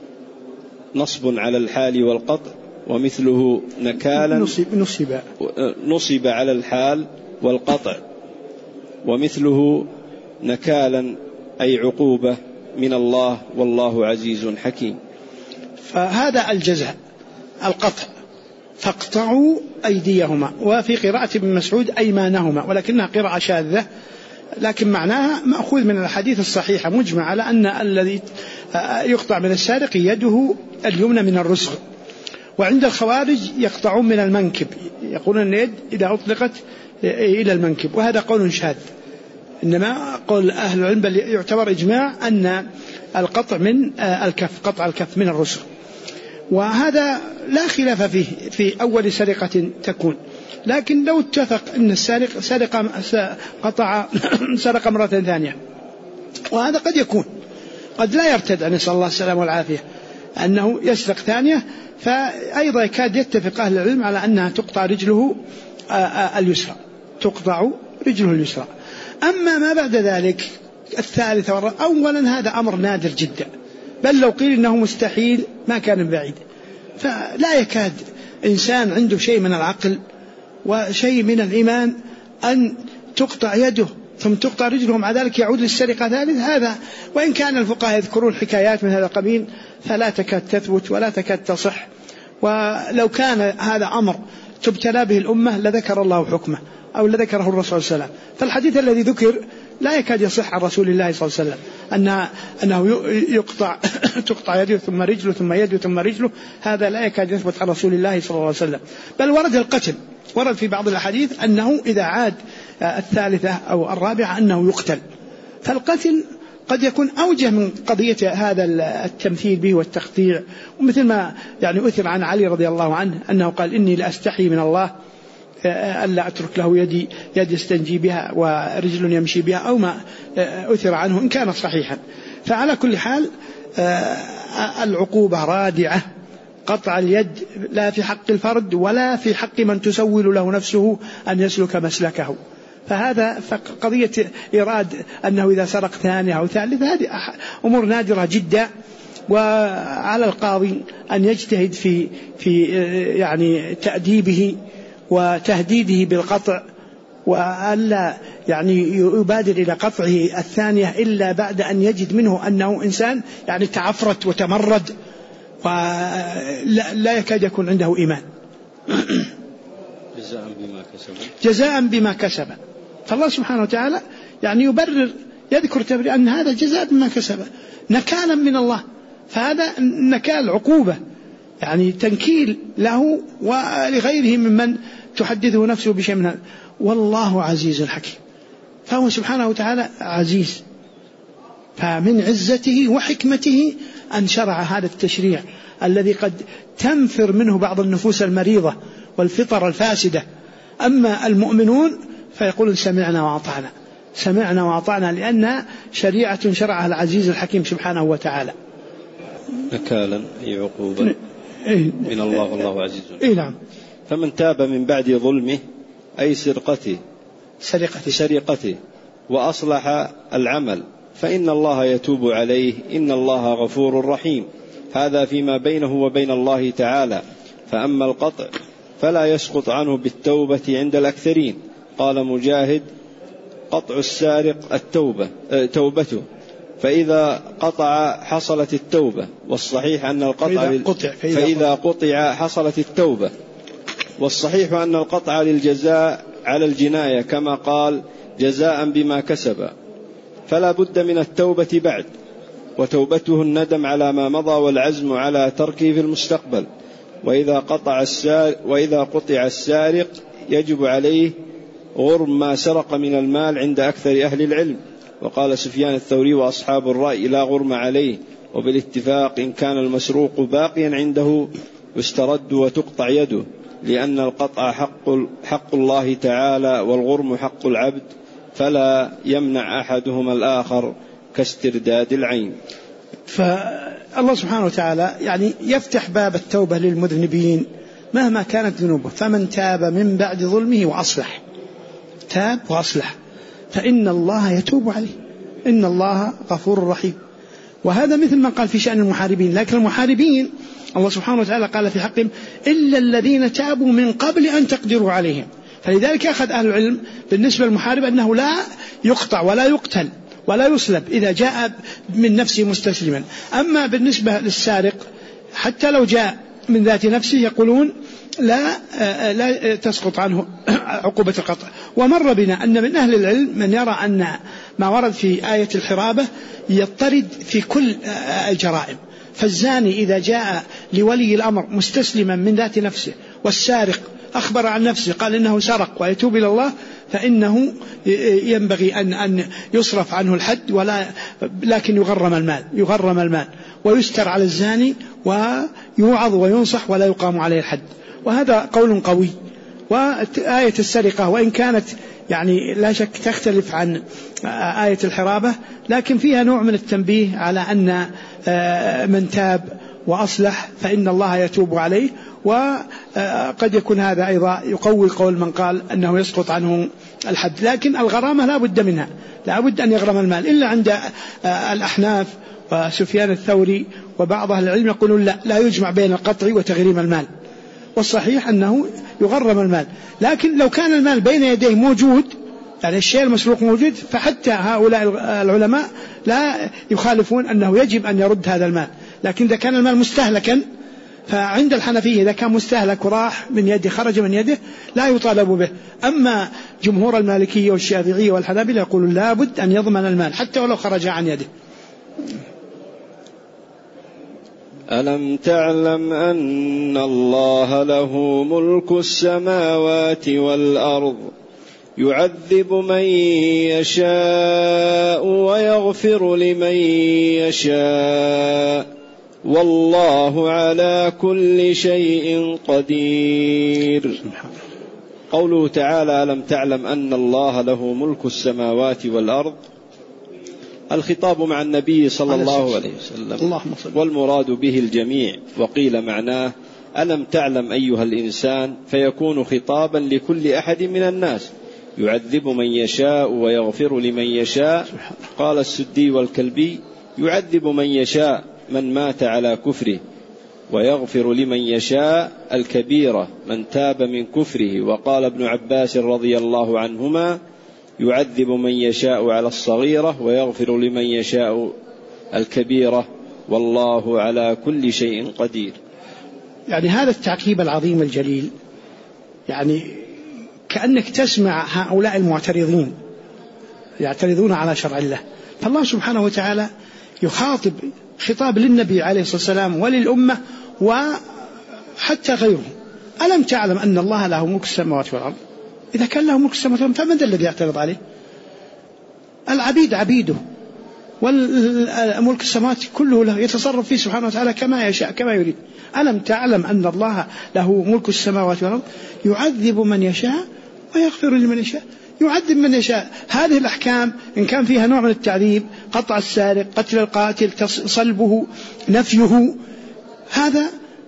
نصب على الحال والقطع، ومثله نكالا نصب على الحال والقطع، ومثله نكالا أي عقوبة من الله، والله عزيز حكيم. فهذا الجزاء القطع، فاقطعوا أيديهما، وفي قراءة ابن مسعود أيمانهما، ولكنها قراءة شاذة، لكن معناها مأخوذ من الحديث الصحيحة، مجمع على أن الذي يقطع من السارق يده اليمنى من الرسغ. وعند الخوارج يقطعون من المنكب، يقولون أن اليد إذا أطلقت إلى المنكب، وهذا قول شاذ، إنما قول أهل العلم بل يعتبر إجماع أن القطع من الكف، قطع الكف من الرسغ. وهذا لا خلاف فيه في أول سرقة تكون. لكن لو اتفق أن السارق سرق مرة ثانية، وهذا قد يكون قد لا يرتد، نسأل الله السلامة والعافية، أنه يسرق ثانية، فأيضا يكاد يتفق أهل العلم على أنها تقطع رجله اليسرى، تقطع رجله اليسرى. أما ما بعد ذلك الثالثة، أولا هذا أمر نادر جدا، بل لو قيل إنه مستحيل ما كان بعيد. فلا يكاد إنسان عنده شيء من العقل وشيء من الإيمان أن تقطع يده ثم تقطع رجله مع ذلك يعود للسرقة ثالث. هذا وإن كان الفقهاء يذكرون حكايات من هذا القبيل فلا تكاد تثبت ولا تكاد تصح. ولو كان هذا أمر تبتلى به الأمة لذكر الله حكمه أو لذكره الرسول صلى الله عليه وسلم. فالحديث الذي ذكر لا يكاد يصح عن رسول الله صلى الله عليه وسلم أنه تقطع يده ثم رجله ثم يده ثم رجله، هذا لا يكاد يثبت عن رسول الله صلى الله عليه وسلم. بل ورد القتل، ورد في بعض الأحاديث أنه إذا عاد الثالثة أو الرابعة أنه يقتل. فالقتل قد يكون أوجه من قضية هذا التمثيل به والتقطيع، ومثل ما يعني أثر عن علي رضي الله عنه أنه قال إني لأستحي من الله ألا أترك له يد يستنجي بها ورجل يمشي بها، أو ما أثر عنه إن كان صحيحا. فعلى كل حال العقوبة رادعة، قطع اليد لا في حق الفرد ولا في حق من تسول له نفسه أن يسلك مسلكه. فهذا قضية إراد أنه إذا سرق ثانية أو ثالثة هذه أمور نادرة جدا، وعلى القاضي أن يجتهد في يعني تأديبه وتهديده بالقطع، وألا يعني يبادر إلى قطعه الثانية إلا بعد أن يجد منه أنه إنسان يعني تعفرت وتمرد ولا يكاد يكون عنده إيمان. جزاء بما كسب. فالله سبحانه وتعالى يعني يبرر، يذكر تبرير أن هذا جزاء بما كسب نكالا من الله. فهذا نكال عقوبة، يعني تنكيل له ولغيره ممن تحدثه نفسه بشيء من هذا. والله عزيز حكيم، فهو سبحانه وتعالى عزيز، فمن عزته وحكمته أن شرع هذا التشريع الذي قد تنفر منه بعض النفوس المريضة والفطر الفاسدة. أما المؤمنون فيقولون سمعنا وأطعنا، سمعنا وأطعنا، لأن شريعة شرعها العزيز الحكيم سبحانه وتعالى. نكالا أي عقوبة من الله والله عزيز. نعم. فمن تاب من بعد ظلمه أي سرقته وأصلح العمل فإن الله يتوب عليه إن الله غفور رحيم. هذا فيما بينه وبين الله تعالى. فأما القطع فلا يسقط عنه بالتوبة عند الأكثرين. قال مجاهد: قطع السارق توبته، فإذا قطع حصلت التوبة، والصحيح أن القطع فإذا قطع حصلت التوبة، والصحيح أن القطع للجزاء على الجناية كما قال: جزاء بما كسب. فلا بد من التوبة بعد، وتوبته الندم على ما مضى والعزم على تركه في المستقبل. وإذا قطع السارق يجب عليه غرم ما سرق من المال عند أكثر أهل العلم. وقال سفيان الثوري وأصحاب الرأي: لا غرم عليه، وبالاتفاق إن كان المسروق باقيا عنده يسترد وتقطع يده، لأن القطع حق الله تعالى والغرم حق العبد، فلا يمنع أحدهما الآخر كاسترداد العين. فالله سبحانه وتعالى يعني يفتح باب التوبة للمذنبين مهما كانت ذنوبه. فمن تاب من بعد ظلمه وأصلح، تاب وأصلح، فإن الله يتوب عليه، إن الله غفور رحيم. وهذا مثل ما قال في شأن المحاربين. لكن المحاربين الله سبحانه وتعالى قال في حقهم: إلا الذين تابوا من قبل أن تقدروا عليهم. فلذلك أخذ أهل العلم بالنسبة للمحارب أنه لا يقطع ولا يقتل ولا يصلب إذا جاء من نفسه مستسلما. أما بالنسبة للسارق حتى لو جاء من ذات نفسه يقولون لا تسقط عنه عقوبة القطع. ومر بنا أن من أهل العلم من يرى أن ما ورد في آية الحرابة يضطرد في كل الجرائم. فالزاني إذا جاء لولي الأمر مستسلما من ذات نفسه، والسارق أخبر عن نفسه قال إنه سرق ويتوب إلى الله، فإنه ينبغي أن يصرف عنه الحد، لكن يغرم المال ويستر على الزاني ويوعظ وينصح ولا يقام عليه الحد. وهذا قول قوي. وآية السرقة وإن كانت يعني لا شك تختلف عن آية الحرابة، لكن فيها نوع من التنبيه على أن من تاب وأصلح فإن الله يتوب عليه. وقد يكون هذا أيضا يقوي قول من قال أنه يسقط عنه الحد. لكن الغرامة لا بد منها، لا بد أن يغرم المال، إلا عند الأحناف وسفيان الثوري وبعض أهل العلم يقولون لا يجمع بين القطع وتغريم المال، والصحيح أنه يغرم المال. لكن لو كان المال بين يديه موجود، يعني الشيء المسروق موجود، فحتى هؤلاء العلماء لا يخالفون أنه يجب أن يرد هذا المال. لكن إذا كان المال مستهلكا، فعند الحنفية إذا كان مستهلك وراح من يده خرج من يده لا يطالب به. أما جمهور المالكية والشافعية والحنابلة يقولون لا بد أن يضمن المال حتى ولو خرج عن يده. ألم تعلم أن الله له ملك السماوات والأرض يعذب من يشاء ويغفر لمن يشاء والله على كل شيء قدير. قوله تعالى ألم تعلم أن الله له ملك السماوات والأرض، الخطاب مع النبي صلى الله عليه وسلم، والمراد به الجميع. وقيل معناه ألم تعلم أيها الإنسان، فيكون خطابا لكل أحد من الناس، يعذب من يشاء ويغفر لمن يشاء. قال السدي والكلبي يعذب من يشاء من مات على كفره، ويغفر لمن يشاء الكبيرة من تاب من كفره. وقال ابن عباس رضي الله عنهما يعذب من يشاء على الصغيرة ويغفر لمن يشاء الكبيرة والله على كل شيء قدير. يعني هذا التعقيب العظيم الجليل، يعني كأنك تسمع هؤلاء المعترضين يعترضون على شرع الله، فالله سبحانه وتعالى يخاطب خطاب للنبي عليه الصلاة والسلام وللأمة وحتى غيره. ألم تعلم أن الله له ملك السماوات والأرض؟ إذا كان له ملك السماوات والأرض فمن الذي يعترض عليه؟ العبيد عبيده، والملك السماوات كله له، يتصرف فيه سبحانه وتعالى كما يشاء كما يريد. ألم تعلم أن الله له ملك السماوات والأرض يعذب من يشاء ويغفر لمن يشاء. يعذب من يشاء. هذه الأحكام إن كان فيها نوع من التعذيب، قطع السارق، قتل القاتل، صلبه، نفيه، هذا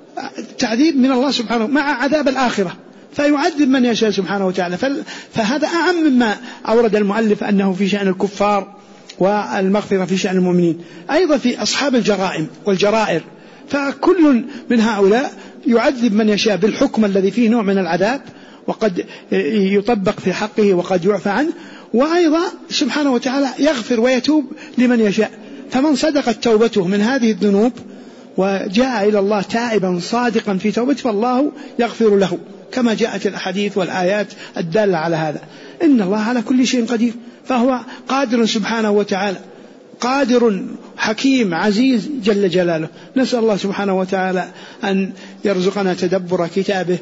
تعذيب من الله سبحانه مع عذاب الآخرة، فيعذب من يشاء سبحانه وتعالى. فهذا أعم مما أورد المؤلف أنه في شأن الكفار والمغفرة في شأن المؤمنين. أيضا في أصحاب الجرائم والجرائر، فكل من هؤلاء يعذب من يشاء بالحكم الذي فيه نوع من العذاب، وقد يطبق في حقه وقد يعفى عنه. وأيضا سبحانه وتعالى يغفر ويتوب لمن يشاء. فمن صدقت توبته من هذه الذنوب وجاء إلى الله تائبا صادقا في توبته فالله يغفر له، كما جاءت الأحاديث والآيات الدالة على هذا. إن الله على كل شيء قدير، فهو قادر سبحانه وتعالى، قادر حكيم عزيز جل جلاله. نسأل الله سبحانه وتعالى أن يرزقنا تدبر كتابه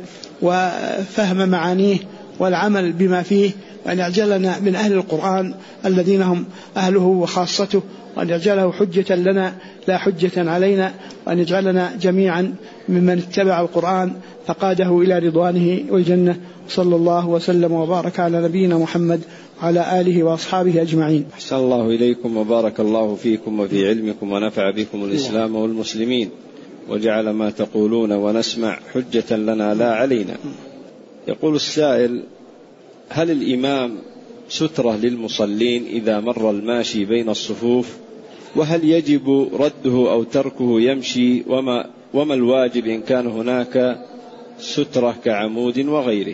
وفهم معانيه والعمل بما فيه، وأن يجعلنا من أهل القرآن الذين هم أهله وخاصته، وأن يجعله حجة لنا لا حجة علينا، وأن يجعلنا جميعا ممن اتبع القرآن فقاده إلى رضوانه والجنة. صلى الله وسلم وبارك على نبينا محمد وعلى آله وأصحابه أجمعين. أحسن الله إليكم وبارك الله فيكم وفي علمكم ونفع بكم الإسلام والمسلمين، وجعل ما تقولون ونسمع حجة لنا لا علينا. يقول السائل: هل الإمام سترة للمصلين إذا مر الماشي بين الصفوف؟ وهل يجب رده أو تركه يمشي؟ وما الواجب إن كان هناك سترة كعمود وغيره؟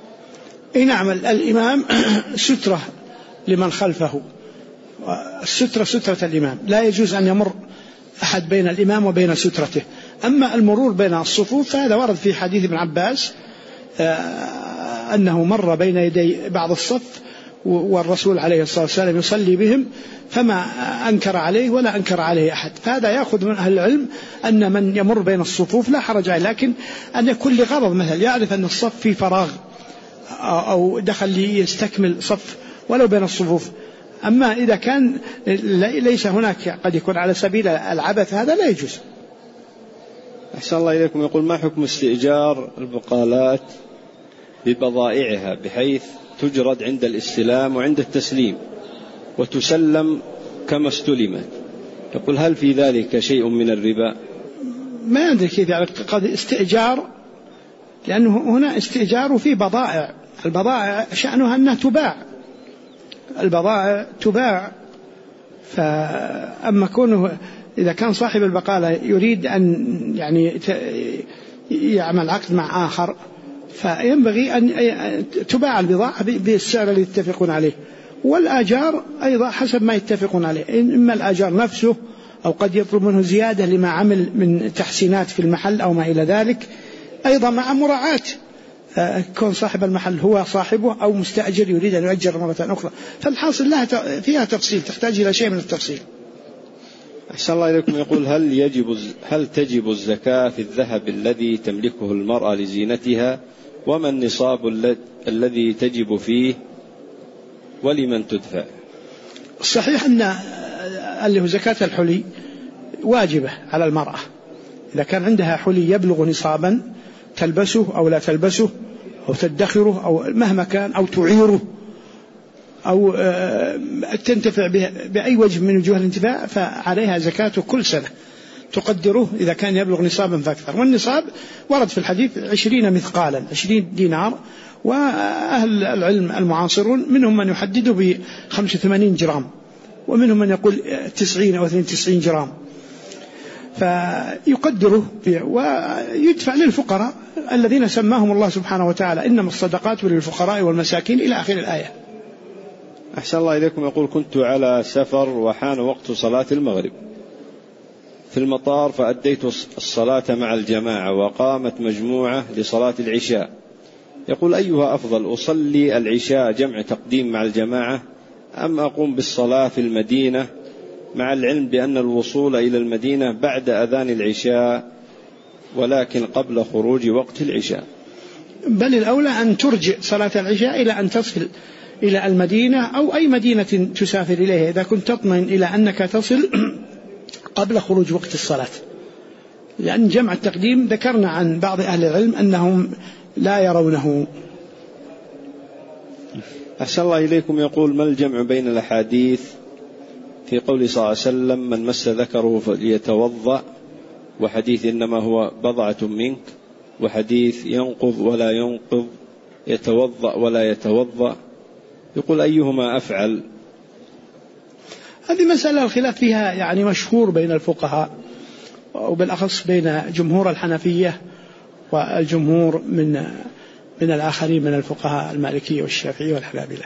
نعم، الإمام سترة لمن خلفه، السترة سترة الإمام، لا يجوز أن يمر أحد بين الإمام وبين سترته. أما المرور بين الصفوف فهذا ورد في حديث ابن عباس أنه مر بين يدي بعض الصف والرسول عليه الصلاة والسلام يصلي بهم فما أنكر عليه ولا أنكر عليه أحد. فهذا يأخذ من أهل العلم أن من يمر بين الصفوف لا حرج عليه، لكن أن يكون لغرض، مثل يعرف أن الصف فيه فراغ أو دخل ليستكمل صف ولو بين الصفوف. أما إذا كان ليس هناك قد يكون على سبيل العبث هذا لا يجوز. أحسن الله إليكم. يقول ما حكم استئجار البقالات ببضائعها بحيث تجرد عند الاستلام وعند التسليم وتسلم كما استلمت؟ يقول هل في ذلك شيء من الربا؟ ما أدري كيف يعني قد استئجار، لأنه هنا استئجار في بضائع، البضائع شأنها أنها تباع، البضائع تباع. فأما كونه إذا كان صاحب البقالة يريد أن يعني يعمل عقد مع آخر فينبغي أن تباع البضاعة بالسعر الذي يتفقون عليه، والآجار أيضا حسب ما يتفقون عليه، إما الآجار نفسه أو قد يطلب منه زيادة لما عمل من تحسينات في المحل أو ما إلى ذلك، أيضا مع مراعاة كون صاحب المحل هو صاحبه أو مستأجر يريد أن يؤجر مرة أخرى. فالحاصل لها فيها تفصيل، تحتاج إلى شيء من التفصيل. أحسن الله إليكم. يقول هل تجب الزكاة في الذهب الذي تملكه المرأة لزينتها، وما النصاب الذي تجب فيه، ولمن تدفع؟ الصحيح أن اللي هو زكاة الحلي واجبة على المرأة إذا كان عندها حلي يبلغ نصابا تلبسه أو لا تلبسه أو تدخره أو مهما كان أو تعيره أو تنتفع بأي وجه من وجوه الانتفاع، فعليها زكاته كل سنة تقدره إذا كان يبلغ نصابا فأكثر. والنصاب ورد في الحديث 20 مثقالا 20 دينار، وأهل العلم المعاصرون منهم من يحدده ب85 جرام، ومنهم من يقول 90 أو 92 جرام، فيقدره ويدفع للفقراء الذين سماهم الله سبحانه وتعالى إنما الصدقات للفقراء والمساكين إلى آخر الآية. أحسن الله إليكم. يقول كنت على سفر وحان وقت صلاة المغرب في المطار، فأديت الصلاة مع الجماعة وقامت مجموعة لصلاة العشاء. يقول أيها أفضل، أصلي العشاء جمع تقديم مع الجماعة أم أقوم بالصلاة في المدينة، مع العلم بأن الوصول إلى المدينة بعد أذان العشاء ولكن قبل خروج وقت العشاء؟ بل الأولى أن ترجع صلاة العشاء إلى أن تصل إلى المدينة أو أي مدينة تسافر إليها إذا كنت تطمئن إلى أنك تصل قبل خروج وقت الصلاة، لأن جمع التقديم ذكرنا عن بعض أهل العلم أنهم لا يرونه. أحسن الله إليكم. يقول ما الجمع بين الأحاديث في قول صلى الله عليه وسلم من مس ذكره فليتوضأ، وحديث إنما هو بضعة منك، وحديث ينقض ولا ينقض، يتوضأ ولا يتوضأ؟ يقول أيهما أفعل؟ هذه مسألة الخلاف فيها يعني مشهور بين الفقهاء، وبالأخص بين جمهور الحنفية والجمهور من الآخرين من الفقهاء المالكية والشافعية والحنابلة.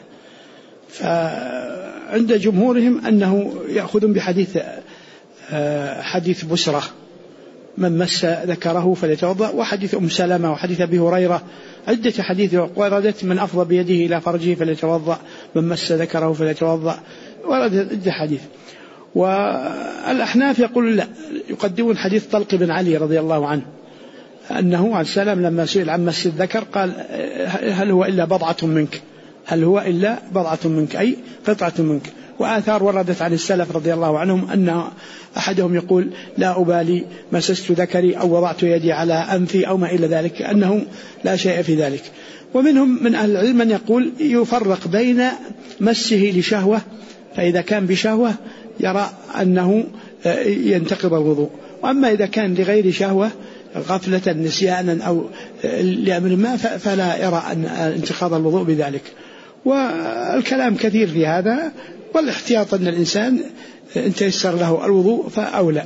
فعند جمهورهم أنه يأخذون بحديث حديث بسرة من مس ذكره فليتوضأ، وحديث أم سلمة وحديث أبي هريرة، عدة حديث وردت من أفضى بيده إلى فرجه فليتوضأ، من مس ذكره فليتوضأ، وردت عدة حديث. والأحناف يقول لا، يقدمون حديث طلق بن علي رضي الله عنه أنه عليه السلام لما سئل عن مس الذكر قال هل هو إلا بضعة منك، هل هو إلا بضعة منك أي قطعة منك. وآثار وردت عن السلف رضي الله عنهم أن أحدهم يقول لا أبالي مسست ذكري أو وضعت يدي على أنفي أو ما إلى ذلك، أنه لا شيء في ذلك. ومنهم من أهل العلم من يقول يفرق بين مسه لشهوة، فإذا كان بشهوة يرى أنه ينتقض الوضوء، وأما إذا كان لغير شهوة غفلة نسيانا أو لأمر ما فلا يرى أن انتقاض الوضوء بذلك. والكلام كثير في هذا، والاحتياط أن الإنسان إن تيسر له الوضوء فأولى.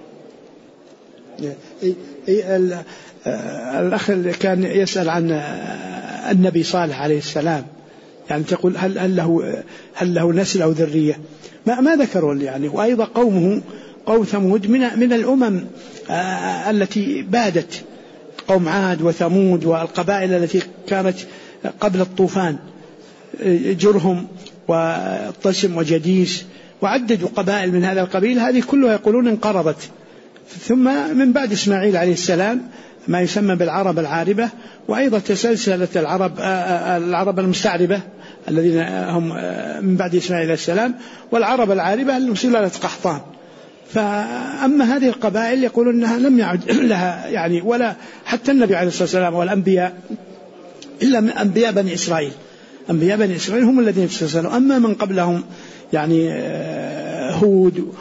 الأخ كان يسأل عن النبي صالح عليه السلام، يعني تقول هل له نسل أو ذرية؟ ما ذكروا يعني. وأيضا قومه قوم ثمود من الأمم التي بادت، قوم عاد وثمود والقبائل التي كانت قبل الطوفان، جرهم وطشم وجديس، وعددوا قبائل من هذا القبيل، هذه كلها يقولون انقرضت. ثم من بعد إسماعيل عليه السلام ما يسمى بالعرب العاربة، وأيضا تسلسلة العرب المستعربة الذين هم من بعد إسماعيل عليه السلام، والعرب العاربة سلالة قحطان. فأما هذه القبائل يقولون أنها لم يعد لها يعني ولا حتى النبي عليه الصلاة والسلام والأنبياء إلا من أنبياء بني إسرائيل. أنبياء بني إسرائيل هم الذين تسلسلوا، أما من قبلهم يعني هود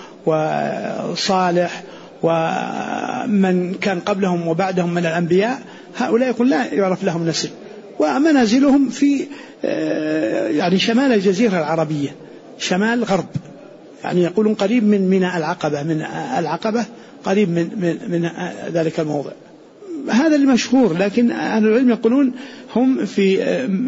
وصالح ومن كان قبلهم وبعدهم من الأنبياء، هؤلاء يقول لا يعرف لهم نسل، ومنازلهم في يعني شمال الجزيرة العربية، شمال غرب، يعني يقولون قريب من ميناء العقبة، من العقبة قريب من ذلك الموضع. هذا المشهور، لكن أهل العلم يقولون هم في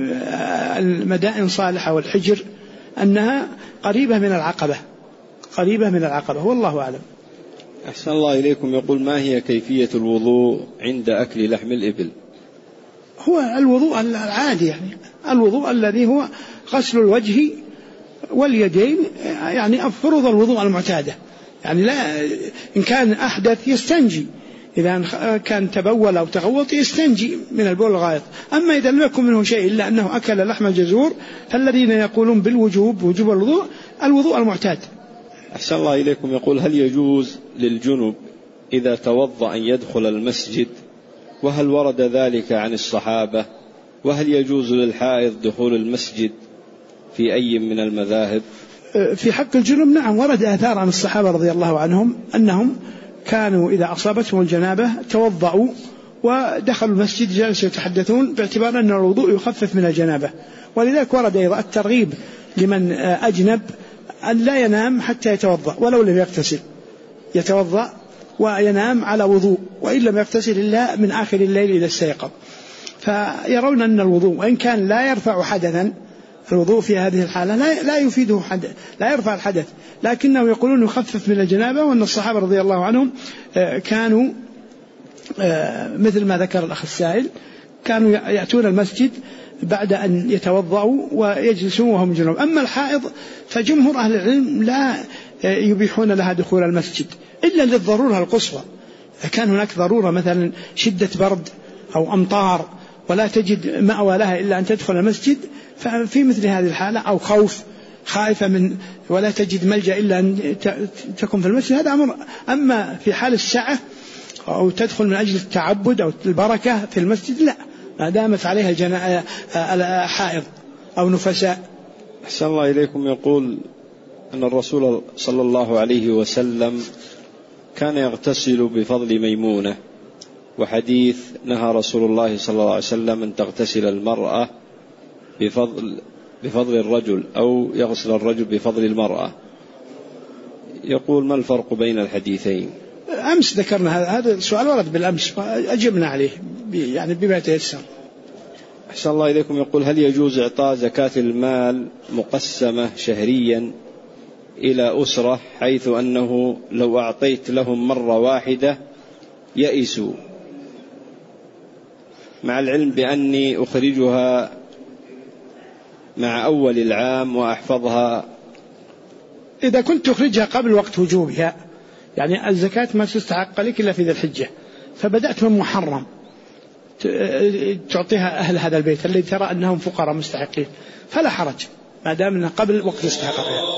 المدائن صالحة والحجر أنها قريبة من العقبة، قريبة من العقبة، والله أعلم. أحسن الله إليكم. يقول: ما هي كيفية الوضوء عند أكل لحم الإبل؟ هو الوضوء العادي، يعني الوضوء الذي هو غسل الوجه واليدين، يعني أفرض الوضوء المعتادة، يعني لا إن كان أحدث يستنجي، إذا كان تبول أو تغوط يستنجي من البول الغائط. أما إذا لم يكن منه شيء إلا أنه أكل لحم الجزور، فالذين يقولون بالوجوب وجوب الوضوء المعتاد. أحسن الله إليكم. يقول: هل يجوز للجنب إذا توضأ أن يدخل المسجد؟ وهل ورد ذلك عن الصحابة؟ وهل يجوز للحائض دخول المسجد في أي من المذاهب؟ في حق الجنب نعم، ورد آثار عن الصحابة رضي الله عنهم أنهم كانوا إذا أصابتهم الجنابة توضأوا ودخلوا المسجد جالسوا يتحدثون، باعتبار أن الوضوء يخفف من الجنابة. ولذلك ورد أيضا الترغيب لمن أجنب أن لا ينام حتى يتوضأ ولو لم يغتسل، يتوضأ وينام على وضوء، وإن لم يغتسل إلا من آخر الليل إذا استيقظ. فيرون أن الوضوء وإن كان لا يرفع حدثا، الوضوء في هذه الحالة لا يفيده حدث، لا يرفع الحدث، لكنه يقولون يخفف من الجنابة. وأن الصحابة رضي الله عنهم كانوا مثل ما ذكر الأخ السائل، كانوا يأتون المسجد بعد أن يتوضأوا ويجلسون وهم جنوب. أما الحائض فجمهور أهل العلم لا يبيحون لها دخول المسجد إلا للضرورة القصوى، إذا كان هناك ضرورة مثلا شدة برد أو أمطار ولا تجد مأوى لها إلا أن تدخل المسجد، ففي مثل هذه الحالة، أو خوف خائفة من ولا تجد ملجأ إلا أن تكون في المسجد، هذا أمر. أما في حال السعة أو تدخل من أجل التعبد أو البركة في المسجد لا، ما دامت عليها حائض أو نفساء. أحسن الله إليكم. يقول أن الرسول صلى الله عليه وسلم كان يغتسل بفضل ميمونة، وحديث نهى رسول الله صلى الله عليه وسلم أن تغتسل المرأة بفضل الرجل، أو يغسل الرجل بفضل المرأة. يقول: ما الفرق بين الحديثين؟ أمس ذكرنا هذا السؤال، ورد بالأمس أجبنا عليه يعني بما يتيسر. أحسن الله إليكم. يقول: هل يجوز إعطاء زكاة المال مقسمة شهريا إلى أسرة، حيث أنه لو أعطيت لهم مرة واحدة يئسوا، مع العلم بأني أخرجها مع أول العام وأحفظها؟ إذا كنت تخرجها قبل وقت وجوبها، يعني الزكاة ما تستحق لك إلا في ذي الحجة، فبدأت من محرم تعطيها أهل هذا البيت الذي ترى أنهم فقراء مستحقين، فلا حرج ما دام أنها قبل وقت استحقاقها.